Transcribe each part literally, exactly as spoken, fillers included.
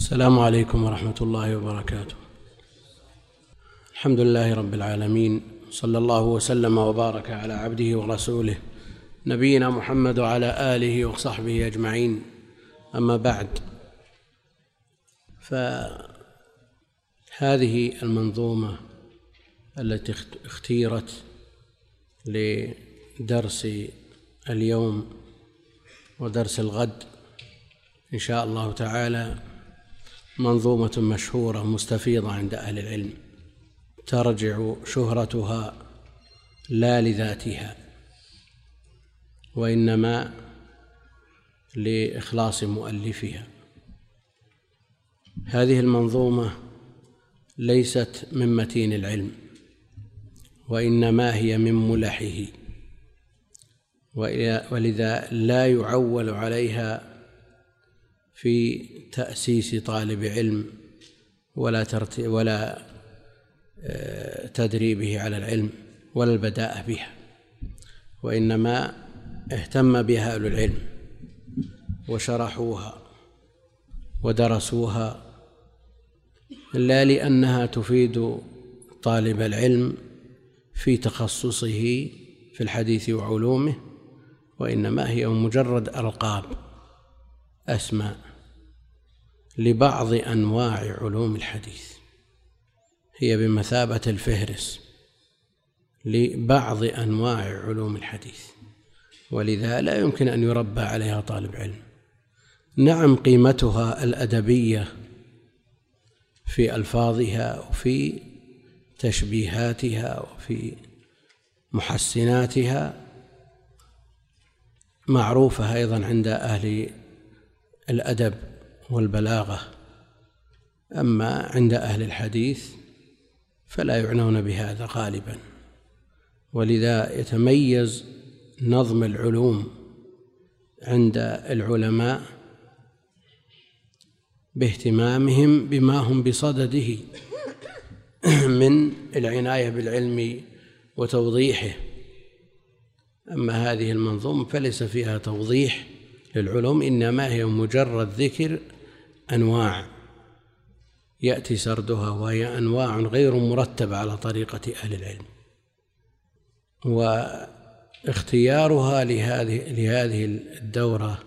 السلام عليكم ورحمة الله وبركاته. الحمد لله رب العالمين، صلى الله وسلم وبارك على عبده ورسوله نبينا محمد وعلى آله وصحبه أجمعين، أما بعد، فهذه المنظومة التي اختيرت لدرس اليوم ودرس الغد إن شاء الله تعالى منظومة مشهورة مستفيضة عند أهل العلم، ترجع شهرتها لا لذاتها وإنما لإخلاص مؤلفها. هذه المنظومة ليست من متين العلم، وإنما هي من ملحه، ولذا لا يعول عليها في تأسيس طالب علم ولا ولا تدريبه على العلم ولا البداءة بها، وإنما اهتم بها أهل العلم وشرحوها ودرسوها، لا لأنها تفيد طالب العلم في تخصصه في الحديث وعلومه، وإنما هي مجرد ألقاب أسماء لبعض أنواع علوم الحديث، هي بمثابة الفهرس لبعض أنواع علوم الحديث، ولذا لا يمكن أن يربى عليها طالب علم. نعم، قيمتها الأدبية في ألفاظها وفي تشبيهاتها وفي محسناتها معروفة أيضا عند أهل الأدب والبلاغة، أما عند أهل الحديث فلا يعنون بهذا غالبا، ولذا يتميز نظم العلوم عند العلماء باهتمامهم بما هم بصدده من العناية بالعلم وتوضيحه. أما هذه المنظومة فليس فيها توضيح للعلوم، إنما هي مجرد ذكر أنواع يأتي سردها، وهي أنواع غير مرتبة على طريقة أهل العلم، واختيارها لهذه لهذه الدورة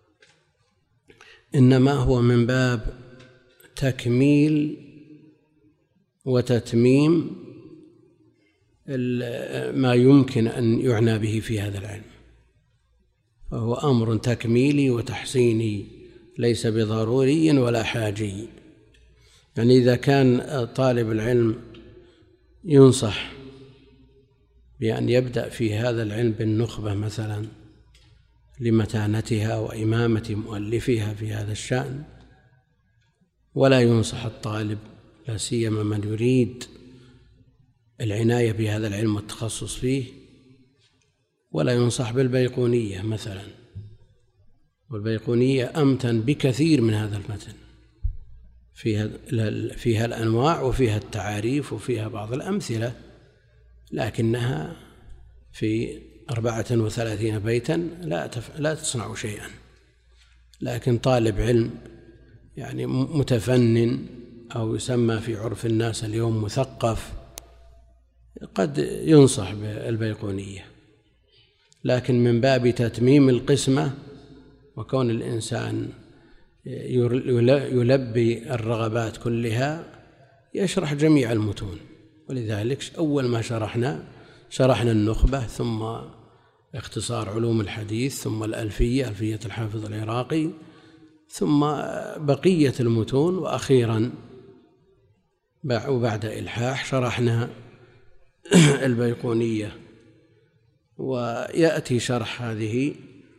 إنما هو من باب تكميل وتتميم ما يمكن أن يعنى به في هذا العلم، فهو أمر تكميلي وتحسيني ليس بضروري ولا حاجي. يعني إذا كان طالب العلم ينصح بأن يبدأ في هذا العلم بالنخبة مثلا لمتانتها وإمامة مؤلفها في هذا الشأن، ولا ينصح الطالب لا سيما من يريد العناية بهذا العلم والتخصص فيه، ولا ينصح بالبيقونية مثلا، والبيقونية أمتن بكثير من هذا المتن، فيها فيها الأنواع وفيها التعاريف وفيها بعض الأمثلة، لكنها في أربعة وثلاثين بيتا لا لا تصنع شيئا. لكن طالب علم يعني متفنن أو يسمى في عرف الناس اليوم مثقف قد ينصح بالبيقونية، لكن من باب تتميم القسمة وكون الإنسان يلبي الرغبات كلها يشرح جميع المتون. ولذلك أول ما شرحنا شرحنا النخبة، ثم اختصار علوم الحديث، ثم الألفية ألفية الحافظ العراقي، ثم بقية المتون، وأخيرا وبعد إلحاح شرحنا البيقونية. ويأتي شرح هذه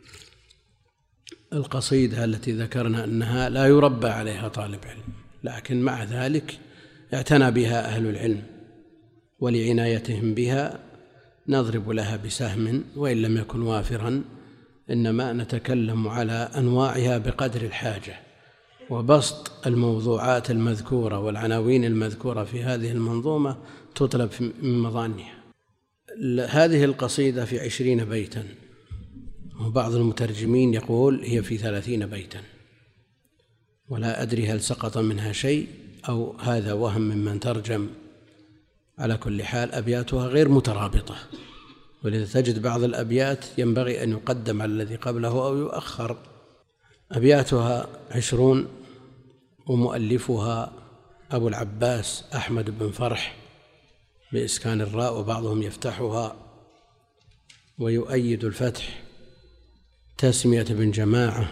القصيدة التي ذكرنا أنها لا يربى عليها طالب علم، لكن مع ذلك اعتنى بها أهل العلم، ولعنايتهم بها نضرب لها بسهم وإن لم يكن وافرا، إنما نتكلم على أنواعها بقدر الحاجة، وبسط الموضوعات المذكورة والعناوين المذكورة في هذه المنظومة تطلب من مظانها. هذه القصيدة في عشرين بيتا، وبعض المترجمين يقول هي في ثلاثين بيتا، ولا أدري هل سقط منها شيء أو هذا وهم ممن ترجم. على كل حال أبياتها غير مترابطة، ولذا تجد بعض الأبيات ينبغي أن يقدم على الذي قبله أو يؤخر. أبياتها عشرون، ومؤلفها أبو العباس أحمد بن فرح بإسكان الراء، وبعضهم يفتحها ويؤيد الفتح تسمية بن جماعة،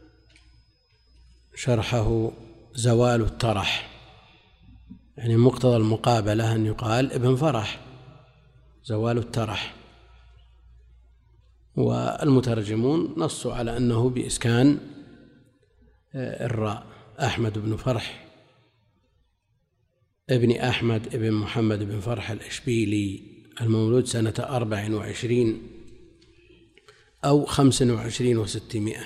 شرحه زوال الترح، يعني مقتضى المقابلة أن يقال ابن فرح زوال الترح. والمترجمون نصوا على أنه بإسكان الراء، أحمد بن فرح ابن أحمد ابن محمد بن فرح الإشبيلي، المولود سنة أربع وعشرين أو خمس وعشرين وستمائة.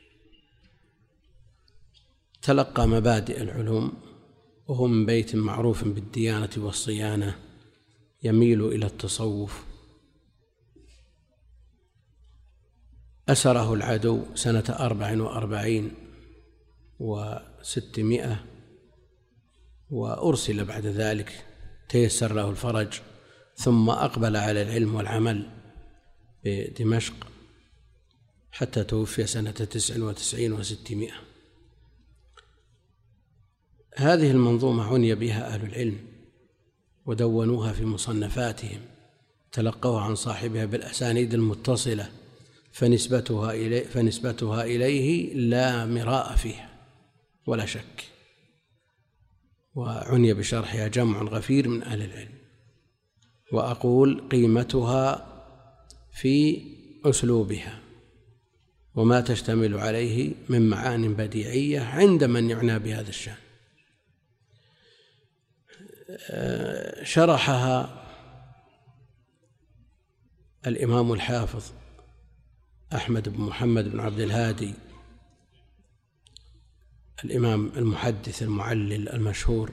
تلقى مبادئ العلوم، وهو من بيت معروف بالديانة والصيانة، يميل إلى التصوف. أسره العدو سنة أربع وأربعين وستمائة، وأرسل بعد ذلك، تيسر له الفرج، ثم أقبل على العلم والعمل بدمشق حتى توفي سنة تسع وتسعين وستمائة. هذه المنظومة عني بها أهل العلم ودونوها في مصنفاتهم، تلقوها عن صاحبها بالأسانيد المتصلة، فنسبتها إليه, فنسبتها إليه لا مراء فيها ولا شك، وعني بشرحها جمع غفير من أهل العلم. وأقول قيمتها في أسلوبها وما تشتمل عليه من معان بديعية عند من يعنى بهذا الشأن. شرحها الإمام الحافظ أحمد بن محمد بن عبد الهادي، الإمام المحدث المعلل المشهور،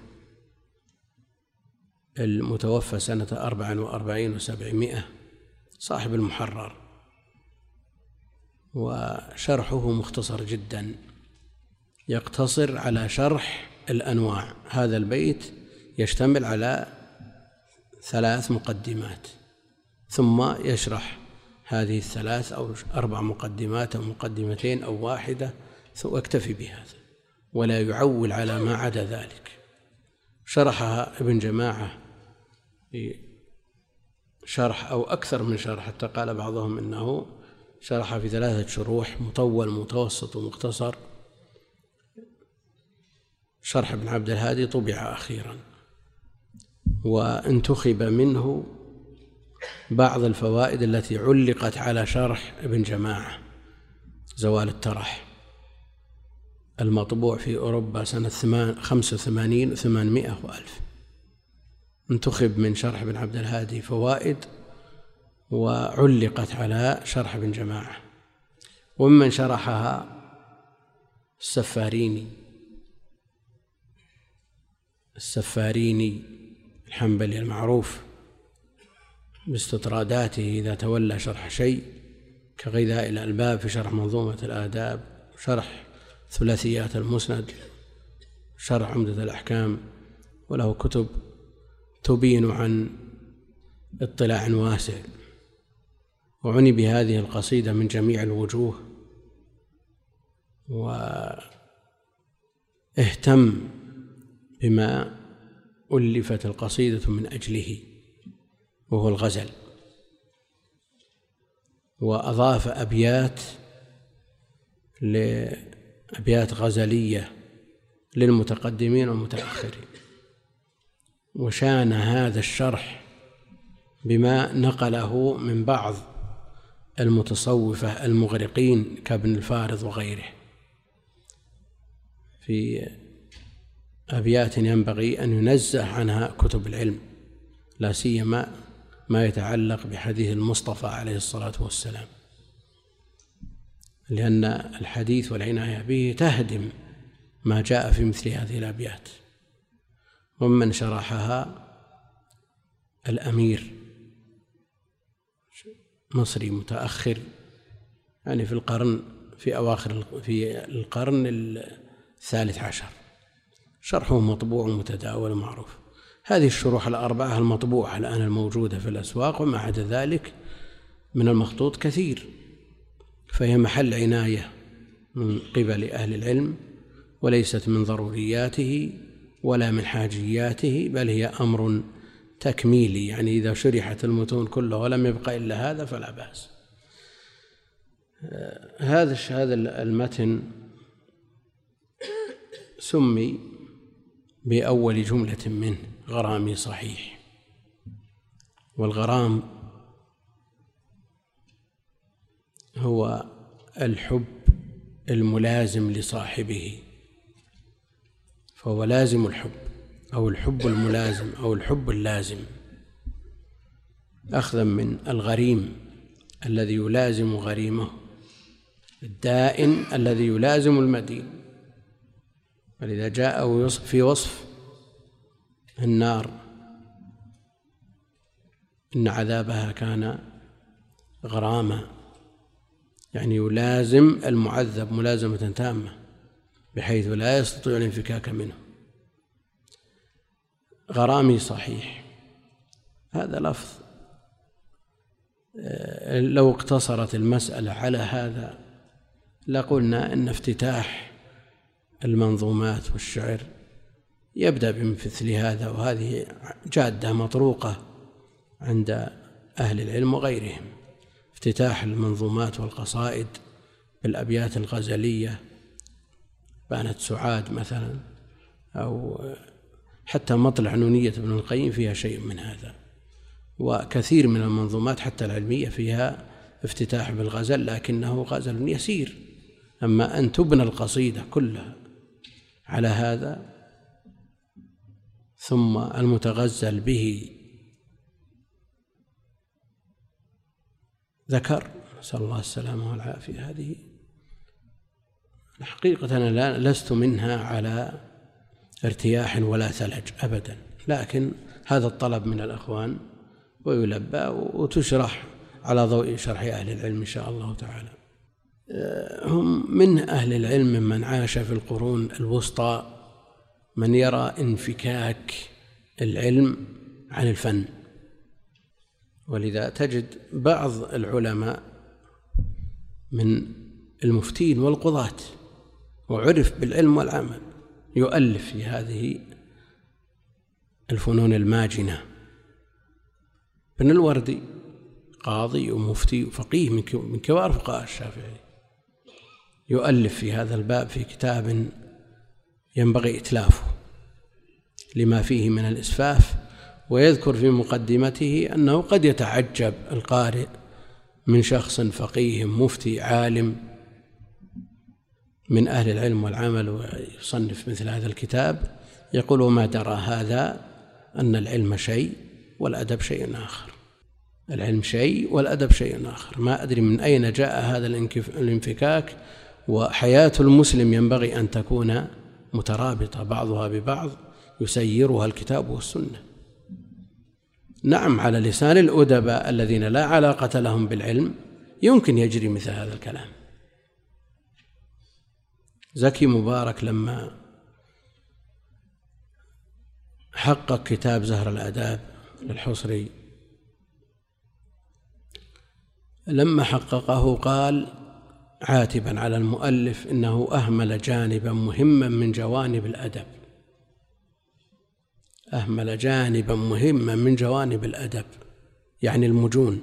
المتوفى سنة أربع وأربعين وسبعمائة، صاحب المحرر. وشرحه مختصر جدا، يقتصر على شرح الأنواع. هذا البيت يشتمل على ثلاث مقدمات، ثم يشرح هذه الثلاث أو أربع مقدمات أو مقدمتين أو واحدة، واكتفي بهذا ولا يعول على ما عدا ذلك. شرحها ابن جماعة شرح أو أكثر من شرح، حتى قال بعضهم إنه شرح في ثلاثة شروح، مطول متوسط ومختصر. شرح ابن عبد الهادي طبع أخيرا، وانتخب منه بعض الفوائد التي علقت على شرح ابن جماعة زوال الترح، المطبوع في أوروبا سنة خمسة وثمانين وثمانمائة وألف. انتخب من شرح ابن عبد الهادي فوائد وعلقت على شرح ابن جماعة. وممن شرحها السفاريني السفاريني الحنبلي المعروف باستطراداته إذا تولى شرح شيء، كغذاء الألباب في شرح منظومة الآداب، شرح ثلاثيات المسند، شرح عمدة الأحكام، وله كتب تبين عن اطلاع واسع. وعني بهذه القصيدة من جميع الوجوه، واهتم بما ألفت القصيدة من أجله، وهو الغزل، وأضاف أبيات لأبيات غزلية للمتقدمين والمتأخرين، وشان هذا الشرح بما نقله من بعض المتصوفة المغرقين كابن الفارض وغيره في أبيات ينبغي أن ينزه عنها كتب العلم، لا سيما ما يتعلق بحديث المصطفى عليه الصلاة والسلام، لأن الحديث والعناية به تهدم ما جاء في مثل هذه الأبيات. ومن شرحها الأمير، مصري متأخر، يعني في القرن في أواخر في القرن الثالث عشر، شرحه مطبوع متداول معروف. هذه الشروح الأربعة المطبوعة الآن الموجودة في الأسواق، وما عدا ذلك من المخطوط كثير، فهي محل عناية من قبل أهل العلم، وليست من ضرورياته ولا من حاجياته، بل هي أمر تكميلي، يعني إذا شرحت المتون كلها ولم يبقى إلا هذا فلا بأس. هذا هذا المتن سمي بأول جملة منه غرامي صحيح، والغرام هو الحب الملازم لصاحبه، فهو لازم الحب أو الحب الملازم أو الحب اللازم، أخذا من الغريم الذي يلازم غريمه، الدائن الذي يلازم المدين. ولذا جاء في وصف النار إن عذابها كان غراما، يعني يلازم المعذب ملازمة تامة بحيث لا يستطيع الانفكاك منه. غرامي صحيح هذا لفظ لو اقتصرت المسألة على هذا لقلنا إن افتتاح المنظومات والشعر يبدأ بمثل هذا، وهذه جادة مطروقة عند أهل العلم وغيرهم، افتتاح المنظومات والقصائد بالأبيات الغزلية، بانت سعاد مثلا، أو حتى مطلع نونية ابن القيم فيها شيء من هذا، وكثير من المنظومات حتى العلمية فيها افتتاح بالغزل، لكنه غزل يسير. أما أن تبنى القصيدة كلها على هذا ثم المتغزل به ذكر، نسأل الله السلامة والعافية، هذه حقيقة أنا لست منها على ارتياح ولا ثلج أبدا، لكن هذا الطلب من الأخوان ويلبى وتشرح على ضوء شرح أهل العلم إن شاء الله تعالى. هم من أهل العلم من عاش في القرون الوسطى من يرى انفكاك العلم عن الفن، ولذا تجد بعض العلماء من المفتين والقضاة وعرف بالعلم والعمل يؤلف في هذه الفنون الماجنة. ابن الوردي قاضي ومفتي وفقيه من كبار فقهاء الشافعي، يؤلف في هذا الباب في كتاب ينبغي إتلافه لما فيه من الإسفاف، ويذكر في مقدمته أنه قد يتعجب القارئ من شخص فقيه مفتي عالم من أهل العلم والعمل ويصنف مثل هذا الكتاب، يقول وما درى هذا أن العلم شيء والأدب شيء آخر، العلم شيء والأدب شيء آخر. ما أدري من أين جاء هذا الانفكاك، وحياة المسلم ينبغي أن تكون مترابطة بعضها ببعض يسيرها الكتاب والسنة. نعم على لسان الأدباء الذين لا علاقة لهم بالعلم يمكن يجري مثل هذا الكلام. زكي مبارك لما حقق كتاب زهر الآداب للحصري، لما حققه قال عاتبا على المؤلف إنه أهمل جانبا مهما من جوانب الأدب، أهمل جانبا مهما من جوانب الأدب يعني المجون.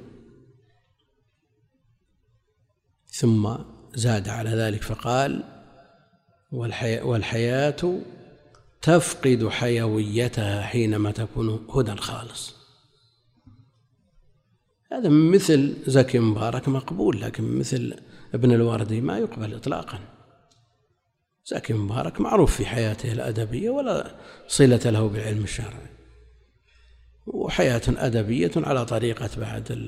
ثم زاد على ذلك فقال والحياة تفقد حيويتها حينما تكون هدى خالص. هذا مثل زكي مبارك مقبول، لكن مثل ابن الوردي ما يقبل إطلاقا. زكي مبارك معروف في حياته الأدبية ولا صلة له بالعلم الشرعي، وحياة أدبية على طريقة بعض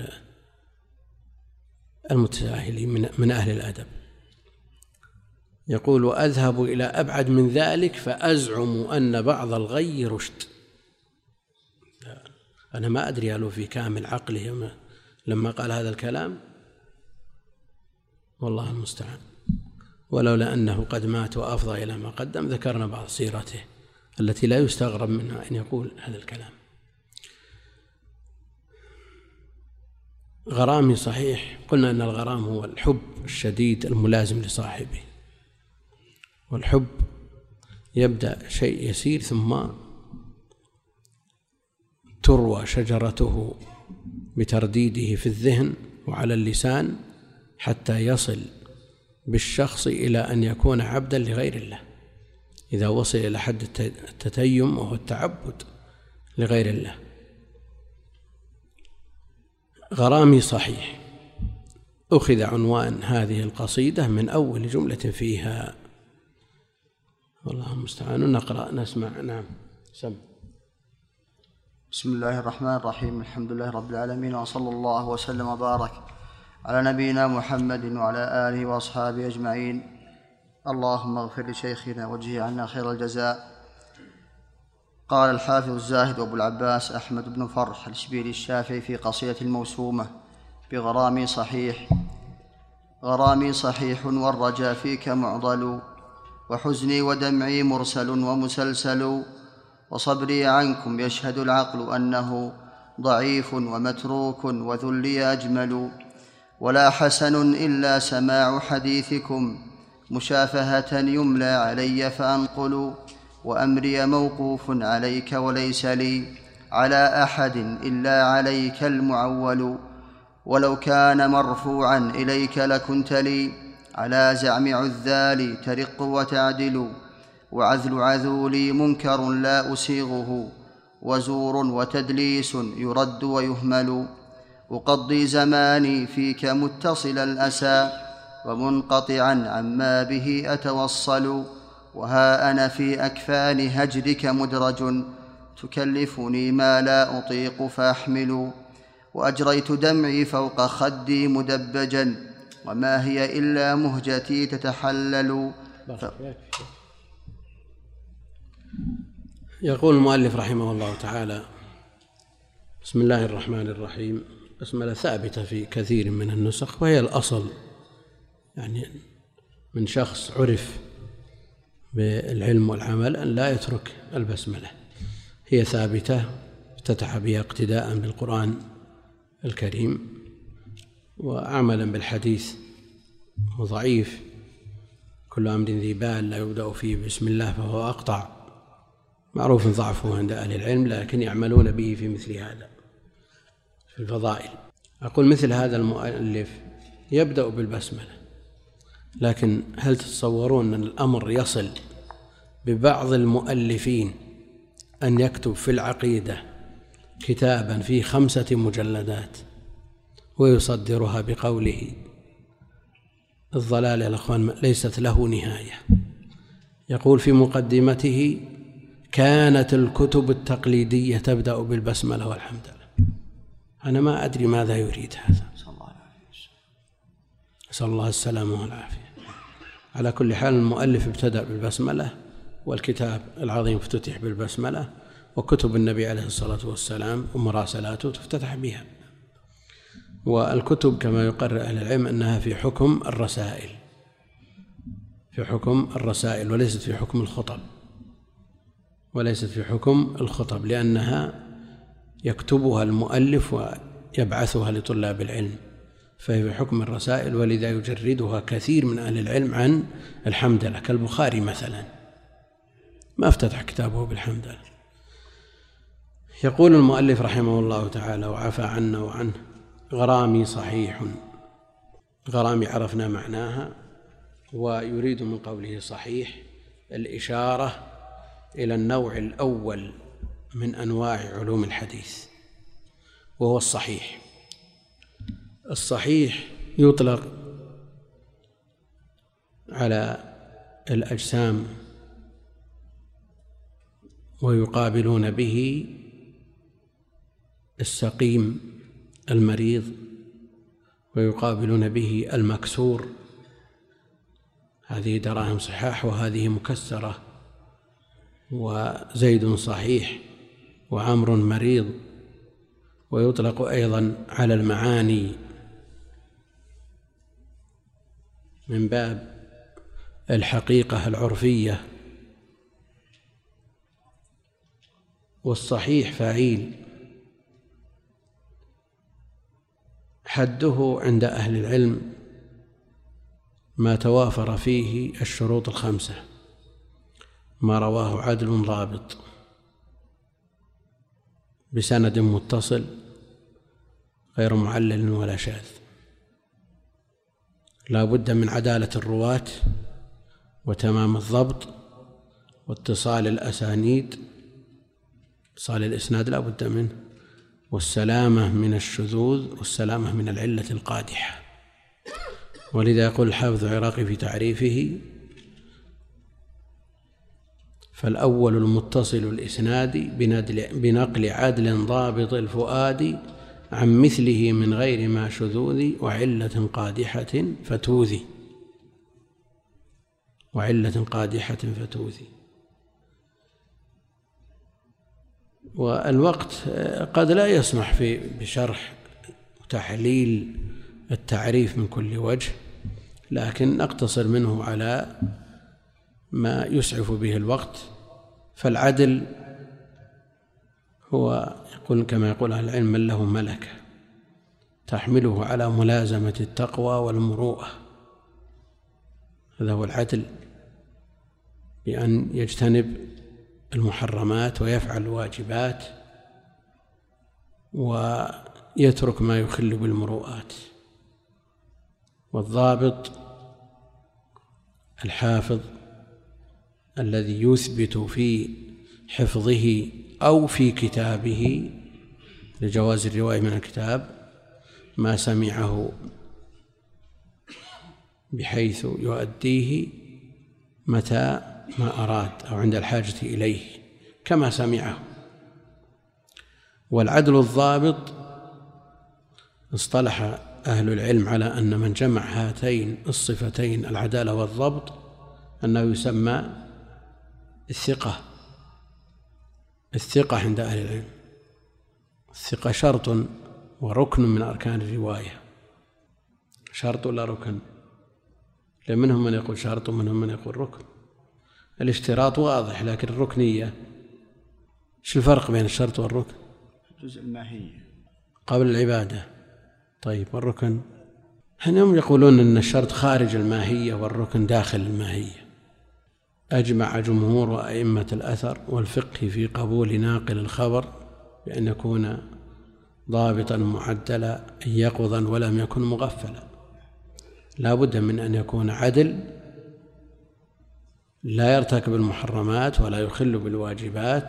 المتساهلين من أهل الأدب. يقول وأذهب إلى أبعد من ذلك فأزعم أن بعض الغي رشد. أنا ما أدري هل في كامل عقله لما قال هذا الكلام، والله المستعان. ولولا أنه قد مات وأفضى إلى ما قدم ذكرنا بعض سيرته التي لا يستغرب منها أن يقول هذا الكلام. غرامي صحيح، قلنا أن الغرام هو الحب الشديد الملازم لصاحبه، والحب يبدأ شيء يسير ثم تروى شجرته بترديده في الذهن وعلى اللسان حتى يصل بالشخص إلى أن يكون عبدا لغير الله، إذا وصل إلى حد التتيم وهو التعبد لغير الله. غرامي صحيح أخذ عنوان هذه القصيدة من أول جملة فيها، والله المستعان. نقرأ نسمع. نعم سم. بسم الله الرحمن الرحيم. الحمد لله رب العالمين، وصلى الله وسلم وبارك على نبينا محمد وعلى آله وأصحابه أجمعين. اللهم اغفر لشيخنا واجزه عنا خير الجزاء. قال الحافظ الزاهد أبو العباس أحمد بن فرح الإشبيلي الشافعي في قصيدة الموسومة بغرامي صحيح: غرامي صحيح والرجا فيك معضل، وحزني ودمعي مرسل ومسلسل، وصبري عنكم يشهد العقل أنه ضعيف ومتروك وذلي أجمل، ولا حسن إلا سماع حديثكم مشافهة يملى علي فأنقل، وأمري موقوف عليك وليس لي على أحد إلا عليك المعول، ولو كان مرفوعا إليك لكنت لي على زعم عذالي ترق وتعدل، وعذل عذولي منكر لا أسيغه، وزور وتدليس يرد ويهمل، أقضي زماني فيك متصل الأسى ومنقطعا عما به أتوصل، وها أنا في أكفان هجرك مدرج تكلفني ما لا أطيق فأحمل، وأجريت دمعي فوق خدي مدبجا وما هي إلا مهجتي تتحلل. ف... يقول المؤلف رحمه الله تعالى: بسم الله الرحمن الرحيم. بسملة ثابتة في كثير من النسخ، وهي الأصل، يعني من شخص عرف بالعلم والعمل أن لا يترك البسملة، هي ثابتة افتتح بها اقتداء بالقرآن الكريم وعملا بالحديث ضعيف: كل أمر ذي بال لا يبدأ فيه بسم الله فهو أقطع. معروف ضعفه عند أهل العلم، لكن يعملون به في مثل هذا في الفضائل. أقول مثل هذا المؤلف يبدأ بالبسملة، لكن هل تتصورون أن الأمر يصل ببعض المؤلفين أن يكتب في العقيدة كتابا فيه خمسة مجلدات ويصدرها بقوله: الضلال يا الأخوان ليست له نهاية. يقول في مقدمته: كانت الكتب التقليدية تبدأ بالبسملة والحمد لله. أنا ما أدري ماذا يريد هذا، نسأل الله السلامة والعافية. على كل حال المؤلف ابتدأ بالبسملة، والكتاب العظيم افتتح بالبسملة، وكتب النبي عليه الصلاة والسلام ومراسلاته تفتتح بها. والكتب كما يقرر أهل العلم أنها في حكم الرسائل، في حكم الرسائل وليست في حكم الخطب، وليست في حكم الخطب لأنها يكتبها المؤلف ويبعثها لطلاب العلم، فهي في حكم الرسائل، ولذا يجردها كثير من أهل العلم عن الحمدلله، كالبخاري مثلا ما افتتح كتابه بالحمدلله. يقول المؤلف رحمه الله تعالى وعفى عنا وعنه: غرامي صحيح. غرامي عرفنا معناها، ويريد من قوله صحيح الإشارة إلى النوع الأول من أنواع علوم الحديث، وهو الصحيح. الصحيح يطلق على الأجسام ويقابلون به السقيم المريض، ويقابلون به المكسور، هذه دراهم صحاح وهذه مكسرة، وزيد صحيح وعمر مريض. ويطلق أيضا على المعاني من باب الحقيقة العرفية، والصحيح فعيل، حده عند أهل العلم ما توافر فيه الشروط الخمسة، ما رواه عدل ضابط بسند متصل غير معلل ولا شاذ، لا بد من عدالة الرواة وتمام الضبط واتصال الأسانيد، اتصال الإسناد لا بد منه، والسلامة من الشذوذ والسلامة من العلة القادحة. ولذا يقول الحافظ العراقي في تعريفه: فالأول المتصل الإسناد بنقل عدل ضابط الفؤاد عن مثله من غير ما شذوذ وعلة قادحة فتوذي وعلة قادحة فتوذي. والوقت قد لا يسمح في بشرح وتحليل التعريف من كل وجه، لكن نقتصر منه على ما يسعف به الوقت. فالعدل هو يقول كما يقول أهل العلم: من له ملكة تحمله على ملازمة التقوى والمروءة. هذا هو العدل، بأن يجتنب المحرمات ويفعل الواجبات ويترك ما يخل بالمروءات. والضابط الحافظ الذي يثبت في حفظه أو في كتابه لجواز الرواية من الكتاب ما سمعه بحيث يؤديه متى ما أراد أو عند الحاجة إليه كما سمعه. والعدل الضابط اصطلح أهل العلم على أن من جمع هاتين الصفتين العدالة والضبط أنه يسمى الثقة. الثقة عند أهل العلم الثقة شرط وركن من أركان الرواية. شرط ولا ركن؟ لمنهم من يقول شرط ومنهم من يقول ركن. الاشتراط واضح، لكن الركنية شو الفرق بين الشرط والركن؟ جزء الماهية قبل العبادة. طيب والركن؟ هم يقولون أن الشرط خارج الماهية والركن داخل الماهية. أجمع جمهور أئمة الأثر والفقه في قبول ناقل الخبر بأن يكون ضابطا معدلا يقظا ولم يكن مغفلا. لا بد من أن يكون عدل، لا يرتكب المحرمات ولا يخل بالواجبات.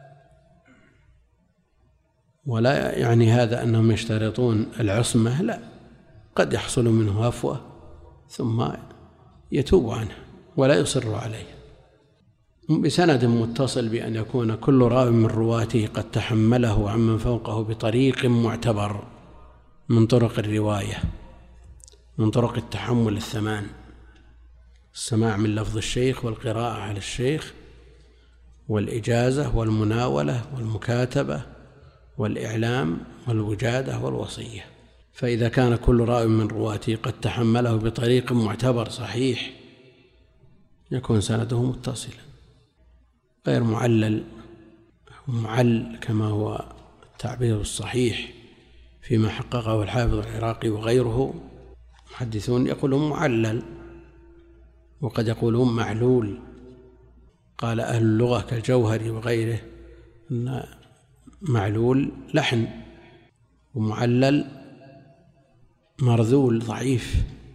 ولا يعني هذا أنهم يشترطون العصمة، لا، قد يحصل منه هفوة ثم يتوب عنه ولا يصر عليه. بسند متصل بأن يكون كل راو من رواته قد تحمله عمن فوقه بطريق معتبر من طرق الرواية، من طرق التحمل الثمان: السماع من لفظ الشيخ والقراءة على الشيخ والإجازة والمناولة والمكاتبة والإعلام والوجادة والوصية. فإذا كان كل راو من رواته قد تحمله بطريق معتبر صحيح يكون سنده متصلا غير معلل معل كما هو التعبير الصحيح فيما حققه الحافظ العراقي وغيره. محدثون يقولون معلل وقد يقولون معلول. قال أهل اللغة كالجوهري وغيره أن معلول لحن ومعلل مرذول ضعيف،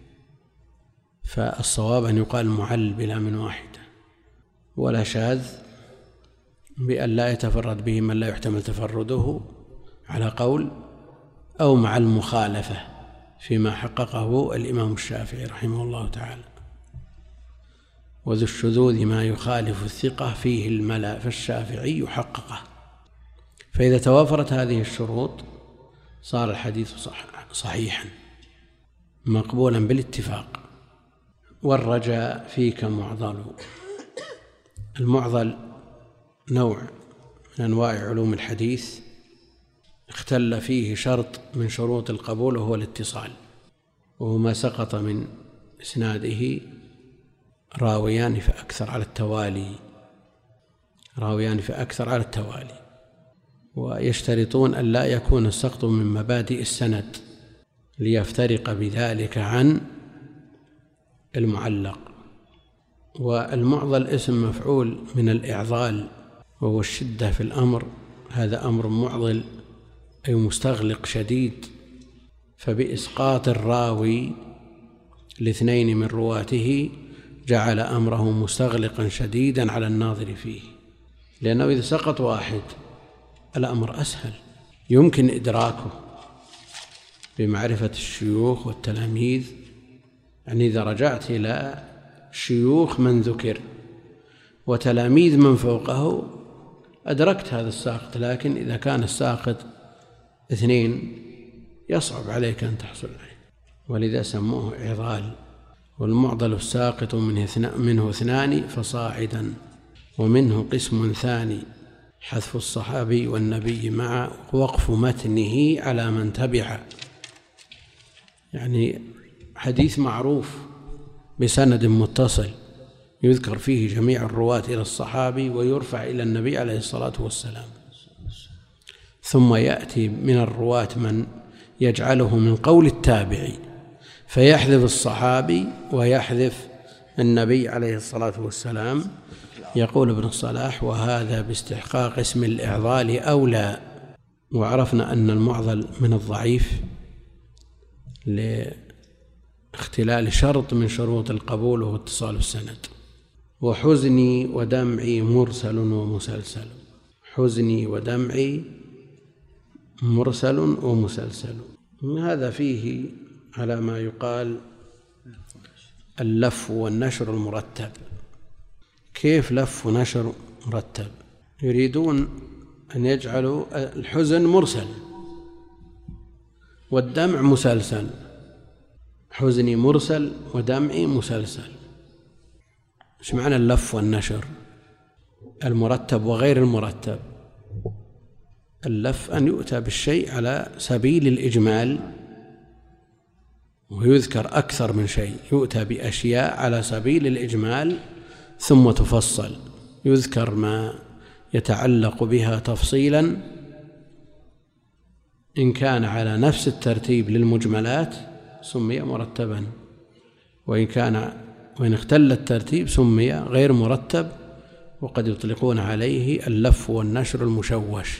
فالصواب أن يقال معل بلا من واحدة، ولا شاذ بأن لا يتفرد به من لا يحتمل تفرده على قول، أو مع المخالفة فيما حققه الإمام الشافعي رحمه الله تعالى. وذو الشذوذ ما يخالف الثقة فيه الملا، فالشافعي يحققه. فإذا توافرت هذه الشروط صار الحديث صح صحيحا مقبولا بالاتفاق. والرجاء فيك معضل. المعضل نوع من أنواع علوم الحديث اختل فيه شرط من شروط القبول وهو الاتصال، وهو ما سقط من إسناده راويان فأكثر على التوالي راويان فأكثر على التوالي ويشترطون أن لا يكون السقط من مبادئ السند ليفترق بذلك عن المعلق. والمعضل اسم مفعول من الإعضال وهو الشدة في الأمر، هذا أمر معضل أي مستغلق شديد، فبإسقاط الراوي لاثنين من رواته جعل أمره مستغلقا شديدا على الناظر فيه، لأنه إذا سقط واحد الأمر أسهل، يمكن إدراكه بمعرفة الشيوخ والتلاميذ. يعني إذا رجعت إلى شيوخ من ذكر وتلاميذ من فوقه أدركت هذا الساقط، لكن إذا كان الساقط اثنين يصعب عليك أن تحصل عليه، ولذا سموه إعضال. والمعضل الساقط منه اثنان فصاعدا، ومنه قسم ثاني حذف الصحابي والنبي مع وقف متنه على من تبع، يعني حديث معروف بسند متصل يذكر فيه جميع الرواة إلى الصحابي ويرفع إلى النبي عليه الصلاة والسلام، ثم يأتي من الرواة من يجعله من قول التابعي فيحذف الصحابي ويحذف النبي عليه الصلاة والسلام. يقول ابن الصلاح: وهذا باستحقاق اسم الإعضال أولى. وعرفنا أن المعضل من الضعيف لاختلال شرط من شروط القبول وهو اتصال السند. وحزني ودمعي مرسل ومسلسل، حزني ودمعي مرسل ومسلسل، هذا فيه على ما يقال اللف والنشر المرتب. كيف لف ونشر مرتب؟ يريدون أن يجعلوا الحزن مرسل والدمع مسلسل، حزني مرسل ودمعي مسلسل. ايش معنى اللف والنشر؟ المرتب وغير المرتب. اللف أن يؤتى بالشيء على سبيل الإجمال ويذكر أكثر من شيء، يؤتى بأشياء على سبيل الإجمال ثم تفصل، يذكر ما يتعلق بها تفصيلا إن كان على نفس الترتيب للمجملات سمي مرتبا، وإن كان وإن اختل الترتيب سمي غير مرتب. وقد يطلقون عليه اللف والنشر المشوش،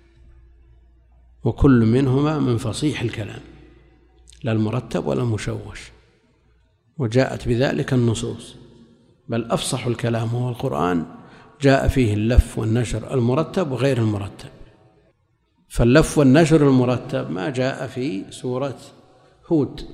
وكل منهما من فصيح الكلام، لا المرتب ولا المشوش، وجاءت بذلك النصوص. بل أفصح الكلام هو القرآن، جاء فيه اللف والنشر المرتب وغير المرتب. فاللف والنشر المرتب ما جاء في سورة هود،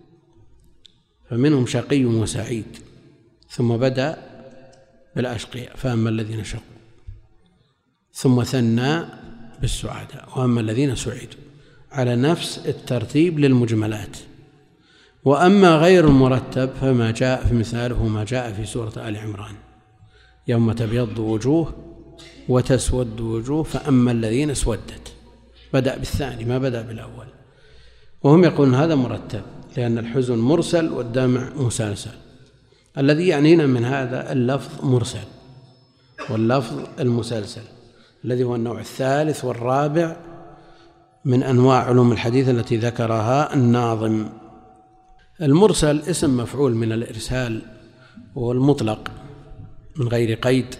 فمنهم شقي وسعيد، ثم بدأ بالأشقياء فأما الذين شقوا، ثم ثنى بالسعداء وأما الذين سعدوا، على نفس الترتيب للمجملات. وأما غير المرتب فما جاء في مثاله ما جاء في سورة آل عمران: يوم تبيض وجوه وتسود وجوه فأما الذين اسودت، بدأ بالثاني ما بدأ بالأول. وهم يقولون هذا مرتب لأن الحزن مرسل والدمع مسلسل. الذي يعنينا من هذا اللفظ مرسل واللفظ المسلسل، الذي هو النوع الثالث والرابع من أنواع علوم الحديث التي ذكرها الناظم. المرسل اسم مفعول من الإرسال، وهو المطلق من غير قيد،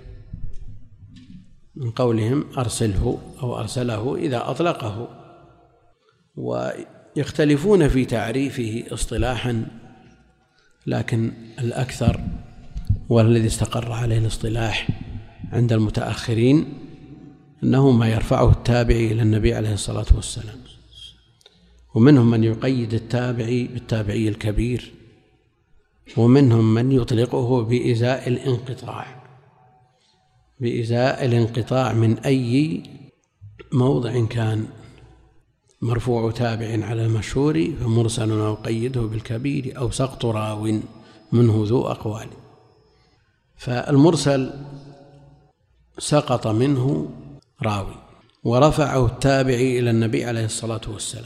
من قولهم أرسله أو أرسله إذا أطلقه. ويختلفون في تعريفه اصطلاحا، لكن الأكثر والذي استقر عليه الاصطلاح عند المتأخرين أنه ما يرفعه التابعي إلى النبي عليه الصلاة والسلام. ومنهم من يقيد التابعي بالتابعي الكبير، ومنهم من يطلقه بإزاء الانقطاع بإزاء الانقطاع من أي موضع كان. مرفوع تابع على المشهور فمرسل أو قيده بالكبير أو سقط راو منه ذو أقوال. فالمرسل سقط منه راوي ورفعه التابعي إلى النبي عليه الصلاة والسلام،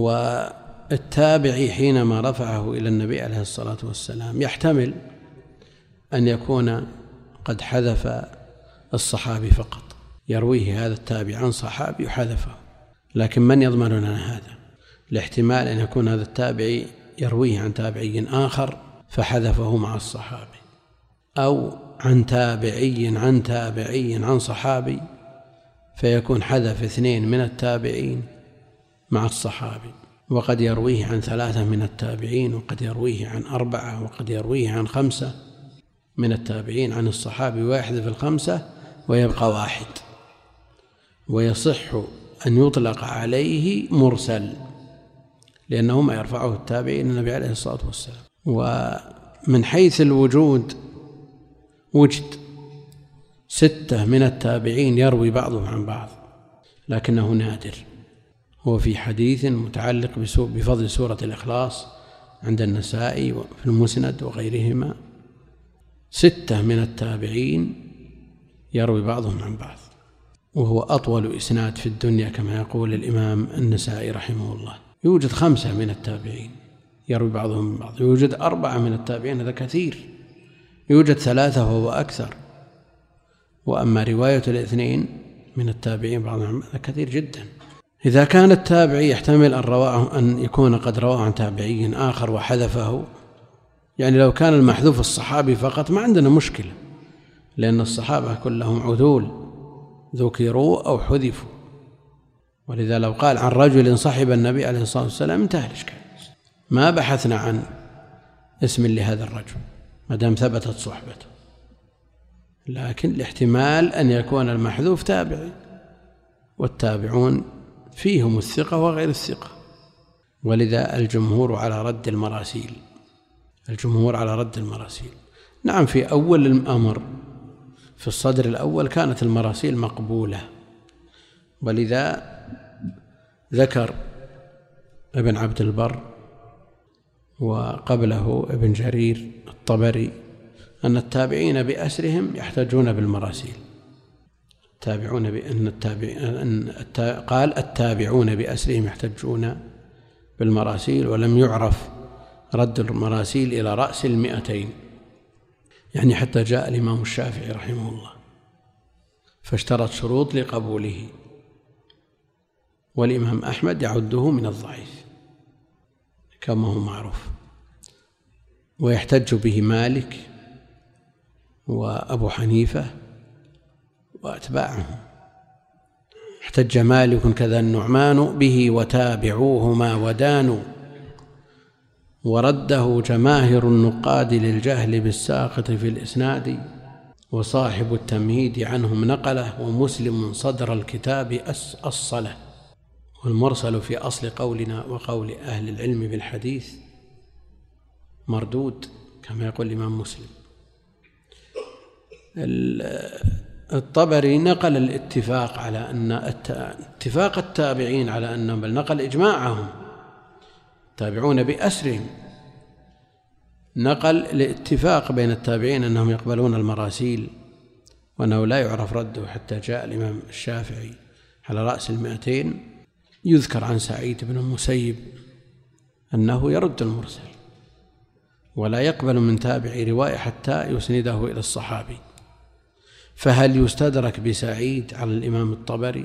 والتابعي حينما رفعه إلى النبي عليه الصلاة والسلام يحتمل أن يكون قد حذف الصحابي فقط، يرويه هذا التابع عن صحابي وحذفه، لكن من يضمن لنا هذا؟ الاحتمال أن يكون هذا التابعي يرويه عن تابعي آخر فحذفه مع الصحابي، أو عن تابعي عن تابعي عن صحابي فيكون حذف اثنين من التابعين مع الصحابي، وقد يرويه عن ثلاثة من التابعين، وقد يرويه عن أربعة، وقد يرويه عن خمسة من التابعين عن الصحابي، ويحذف الخمسة ويبقى واحد، ويصح أن يطلق عليه مرسل لأنه ما يرفعه التابعي إلى النبي عليه الصلاة والسلام. ومن حيث الوجود وجد ستة من التابعين يروي بعضهم عن بعض، لكنه نادر. هو في حديث متعلق بفضل سورة الإخلاص عند النسائي في المسند وغيرهما، ستة من التابعين يروي بعضهم عن بعض، وهو أطول إسناد في الدنيا كما يقول الإمام النسائي رحمه الله. يوجد خمسة من التابعين يروي بعضهم من بعض، يوجد أربعة من التابعين، هذا كثير، يوجد ثلاثة وهو أكثر، وأما رواية الاثنين من التابعين بعضهم هذا كثير جدا. إذا كان التابعي يحتمل أن, رواه أن يكون قد رواه عن تابعي آخر وحذفه، يعني لو كان المحذوف الصحابي فقط ما عندنا مشكلة، لأن الصحابة كلهم عذول ذكروا أو حذفوا، ولذا لو قال عن رجل صحب النبي عليه الصلاة والسلام انتهى الإشكال، ما بحثنا عن اسم لهذا الرجل ما دام ثبتت صحبته. لكن الاحتمال أن يكون المحذوف تابعي، والتابعون فيهم الثقة وغير الثقة، ولذا الجمهور على رد المراسيل، الجمهور على رد المراسيل. نعم في أول الأمر في الصدر الأول كانت المراسيل مقبولة، ولذا ذكر ابن عبد البر وقبله ابن جرير الطبري أن التابعين بأسرهم يحتاجون بالمراسيل، التابعون بأن التابع أن التا... قال التابعون بأسرهم يحتاجون بالمراسيل، ولم يعرف رد المراسيل إلى رأس المئتين، يعني حتى جاء الإمام الشافعي رحمه الله فاشترط شروط لقبوله، والإمام أحمد يعده من الضعيف كما هو معروف، ويحتج به مالك وأبو حنيفة وأتباعهم. احتج مالك كذا النعمان به وتابعوهما ودانوا، ورده جماهر النقاد للجهل بالساقط في الإسناد، وصاحب التمهيد عنهم نقله، ومسلم صدر الكتاب أصله. والمرسل في أصل قولنا وقول أهل العلم بالحديث مردود كما يقول الإمام مسلم. الطبري نقل الاتفاق على أن اتفاق التابعين على أنهم، بل نقل إجماعهم تابعون بأسرهم، نقل الاتفاق بين التابعين أنهم يقبلون المراسيل، وأنه لا يعرف رده حتى جاء الإمام الشافعي على رأس المئتين. يذكر عن سعيد بن المسيب أنه يرد المرسل ولا يقبل من تابع رواية حتى يسنده إلى الصحابي. فهل يستدرك بسعيد على الإمام الطبري؟